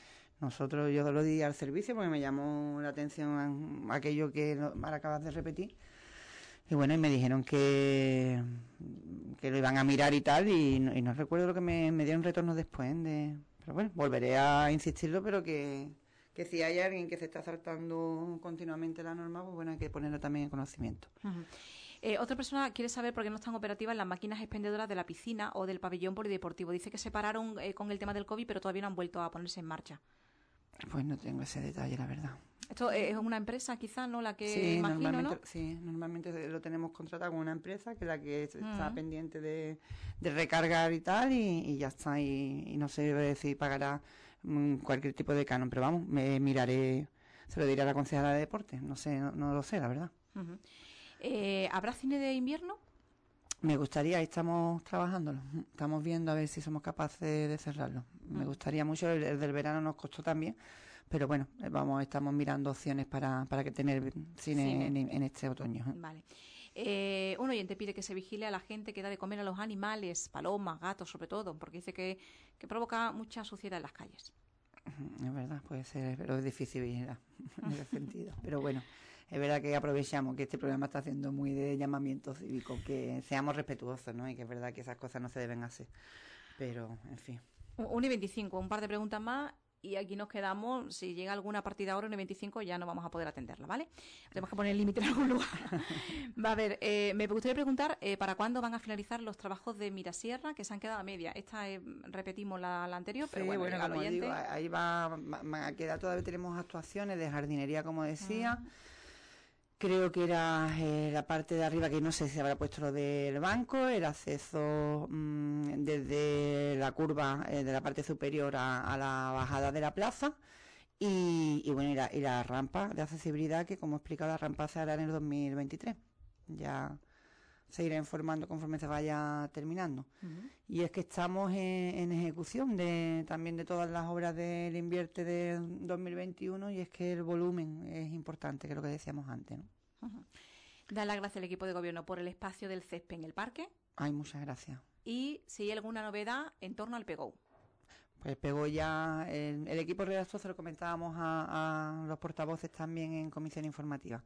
Yo lo di al servicio porque me llamó la atención aquello que ahora acabas de repetir. Y bueno, y me dijeron que lo iban a mirar y tal, y no recuerdo lo que me dieron retorno después, pero bueno, volveré a insistirlo, pero que si hay alguien que se está saltando continuamente la norma, pues bueno, hay que ponerlo también en conocimiento. Uh-huh. Otra persona quiere saber por qué no están operativas las máquinas expendedoras de la piscina o del pabellón polideportivo. Dice que se pararon con el tema del COVID, pero todavía no han vuelto a ponerse en marcha. Pues no tengo ese detalle, la verdad. Esto es una empresa, quizás, ¿no? La que sí, imagino, ¿no? Sí, normalmente lo tenemos contratado con una empresa que es la que está pendiente de recargar y tal, y ya está. Y no sé si pagará cualquier tipo de canon, pero vamos, me miraré, se lo diré a la concejala de deportes. No sé, no lo sé, la verdad. Uh-huh. ¿Habrá cine de invierno? Me gustaría, ahí estamos trabajándolo, estamos viendo a ver si somos capaces de cerrarlo. Me gustaría mucho, el del verano nos costó también, pero bueno, estamos mirando opciones para que tener cine en este otoño. Vale. Un oyente pide que se vigile a la gente que da de comer a los animales, palomas, gatos sobre todo, porque dice que provoca mucha suciedad en las calles. Es verdad, puede ser, pero es difícil vigilar en ese sentido. Pero bueno, es verdad que aprovechamos que este programa está haciendo muy de llamamiento cívico, que seamos respetuosos, ¿no? Y que es verdad que esas cosas no se deben hacer. Pero, en fin. 1:25, un par de preguntas más y aquí nos quedamos. Si llega alguna partida ahora, 1:25, ya no vamos a poder atenderla, ¿vale? Tenemos que poner el límite en algún lugar. Va a ver, me gustaría preguntar ¿para cuándo van a finalizar los trabajos de Mirasierra, que se han quedado a media? Esta repetimos la anterior, pero sí, bueno, como digo, ahí va a quedar, todavía tenemos actuaciones de jardinería, como decía. Creo que era la parte de arriba, que no sé si habrá puesto lo del banco, el acceso desde la curva de la parte superior a la bajada de la plaza, y bueno, y la rampa de accesibilidad, que como he explicado, la rampa se hará en el 2023. Ya se irá informando conforme se vaya terminando. Uh-huh. Y es que estamos en ejecución también de todas las obras del Invierte de 2021, y es que el volumen es importante, que es lo que decíamos antes, ¿no? Uh-huh. Da las gracias al equipo de gobierno por el espacio del césped en el parque. Ay, muchas gracias. Y si hay alguna novedad en torno al PEGO. Pues PEGO ya, el equipo redactor se lo comentábamos a los portavoces también en comisión informativa.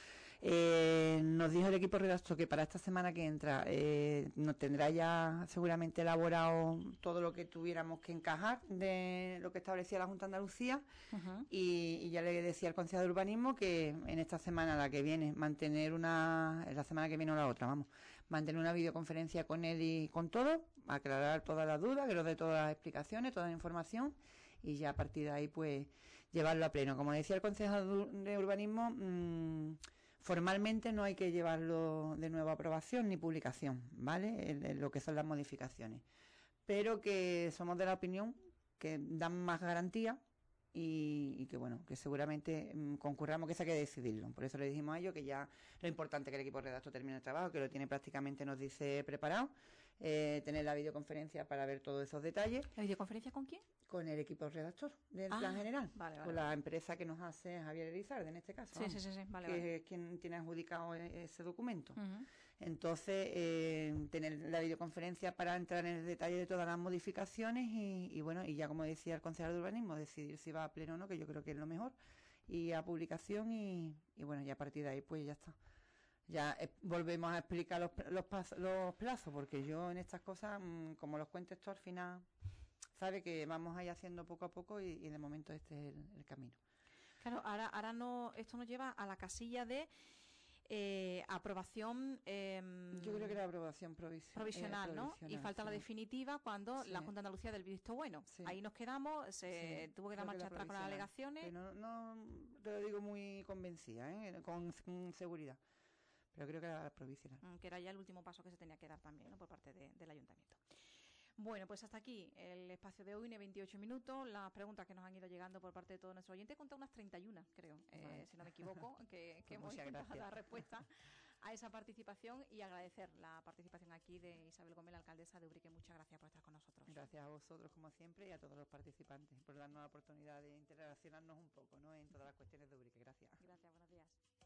Nos dijo el equipo redactor que para esta semana que entra nos tendrá ya seguramente elaborado todo lo que tuviéramos que encajar de lo que establecía la Junta de Andalucía. Uh-huh. Y ya le decía al Consejo de Urbanismo que en esta semana, la que viene, mantener la semana que viene o la otra, mantener una videoconferencia con él y con todo, aclarar todas las dudas, que nos dé todas las explicaciones, toda la información, y ya a partir de ahí pues llevarlo a pleno. Como decía el Consejo de Urbanismo, formalmente no hay que llevarlo de nuevo a aprobación ni publicación, ¿vale? Lo que son las modificaciones. Pero que somos de la opinión que dan más garantía y que bueno, que seguramente concurramos, que se hay que decidirlo. Por eso le dijimos a ellos que ya lo importante es que el equipo redactor termine el trabajo, que lo tiene prácticamente, nos dice, preparado, tener la videoconferencia para ver todos esos detalles. ¿La videoconferencia con quién? Con el equipo redactor del plan general, vale. Con la empresa que nos hace Javier Elizarde, en este caso, sí, vale, que es quien tiene adjudicado ese documento. Uh-huh. Entonces, tener la videoconferencia para entrar en el detalle de todas las modificaciones y bueno, y ya como decía el concejal de urbanismo, decidir si va a pleno o no, que yo creo que es lo mejor, y a publicación y bueno, ya a partir de ahí pues ya está. Ya volvemos a explicar los plazos, porque yo en estas cosas, como los cuentes tú al final, sabe que vamos a ir haciendo poco a poco y de momento este es el camino. Claro, ahora no, esto nos lleva a la casilla de aprobación. Yo creo que era aprobación provisional, ¿no? Y falta la definitiva cuando la Junta de Andalucía del visto bueno. Sí. Ahí nos quedamos, tuvo que dar marcha atrás con las alegaciones. Pero no te lo digo muy convencida, con seguridad. Pero creo que era provisional. Que era ya el último paso que se tenía que dar también, ¿no? Por parte del ayuntamiento. Bueno, pues hasta aquí el espacio de hoy, 28 minutos. Las preguntas que nos han ido llegando por parte de todos nuestros oyentes, he contado unas 31, creo, vale. Si no me equivoco, que hemos intentado dar respuesta a esa participación y agradecer la participación aquí de Isabel Gómez, la alcaldesa de Ubrique. Muchas gracias por estar con nosotros. Gracias a vosotros, como siempre, y a todos los participantes por darnos la oportunidad de interrelacionarnos un poco, ¿no?, en todas las cuestiones de Ubrique. Gracias. Gracias, buenos días.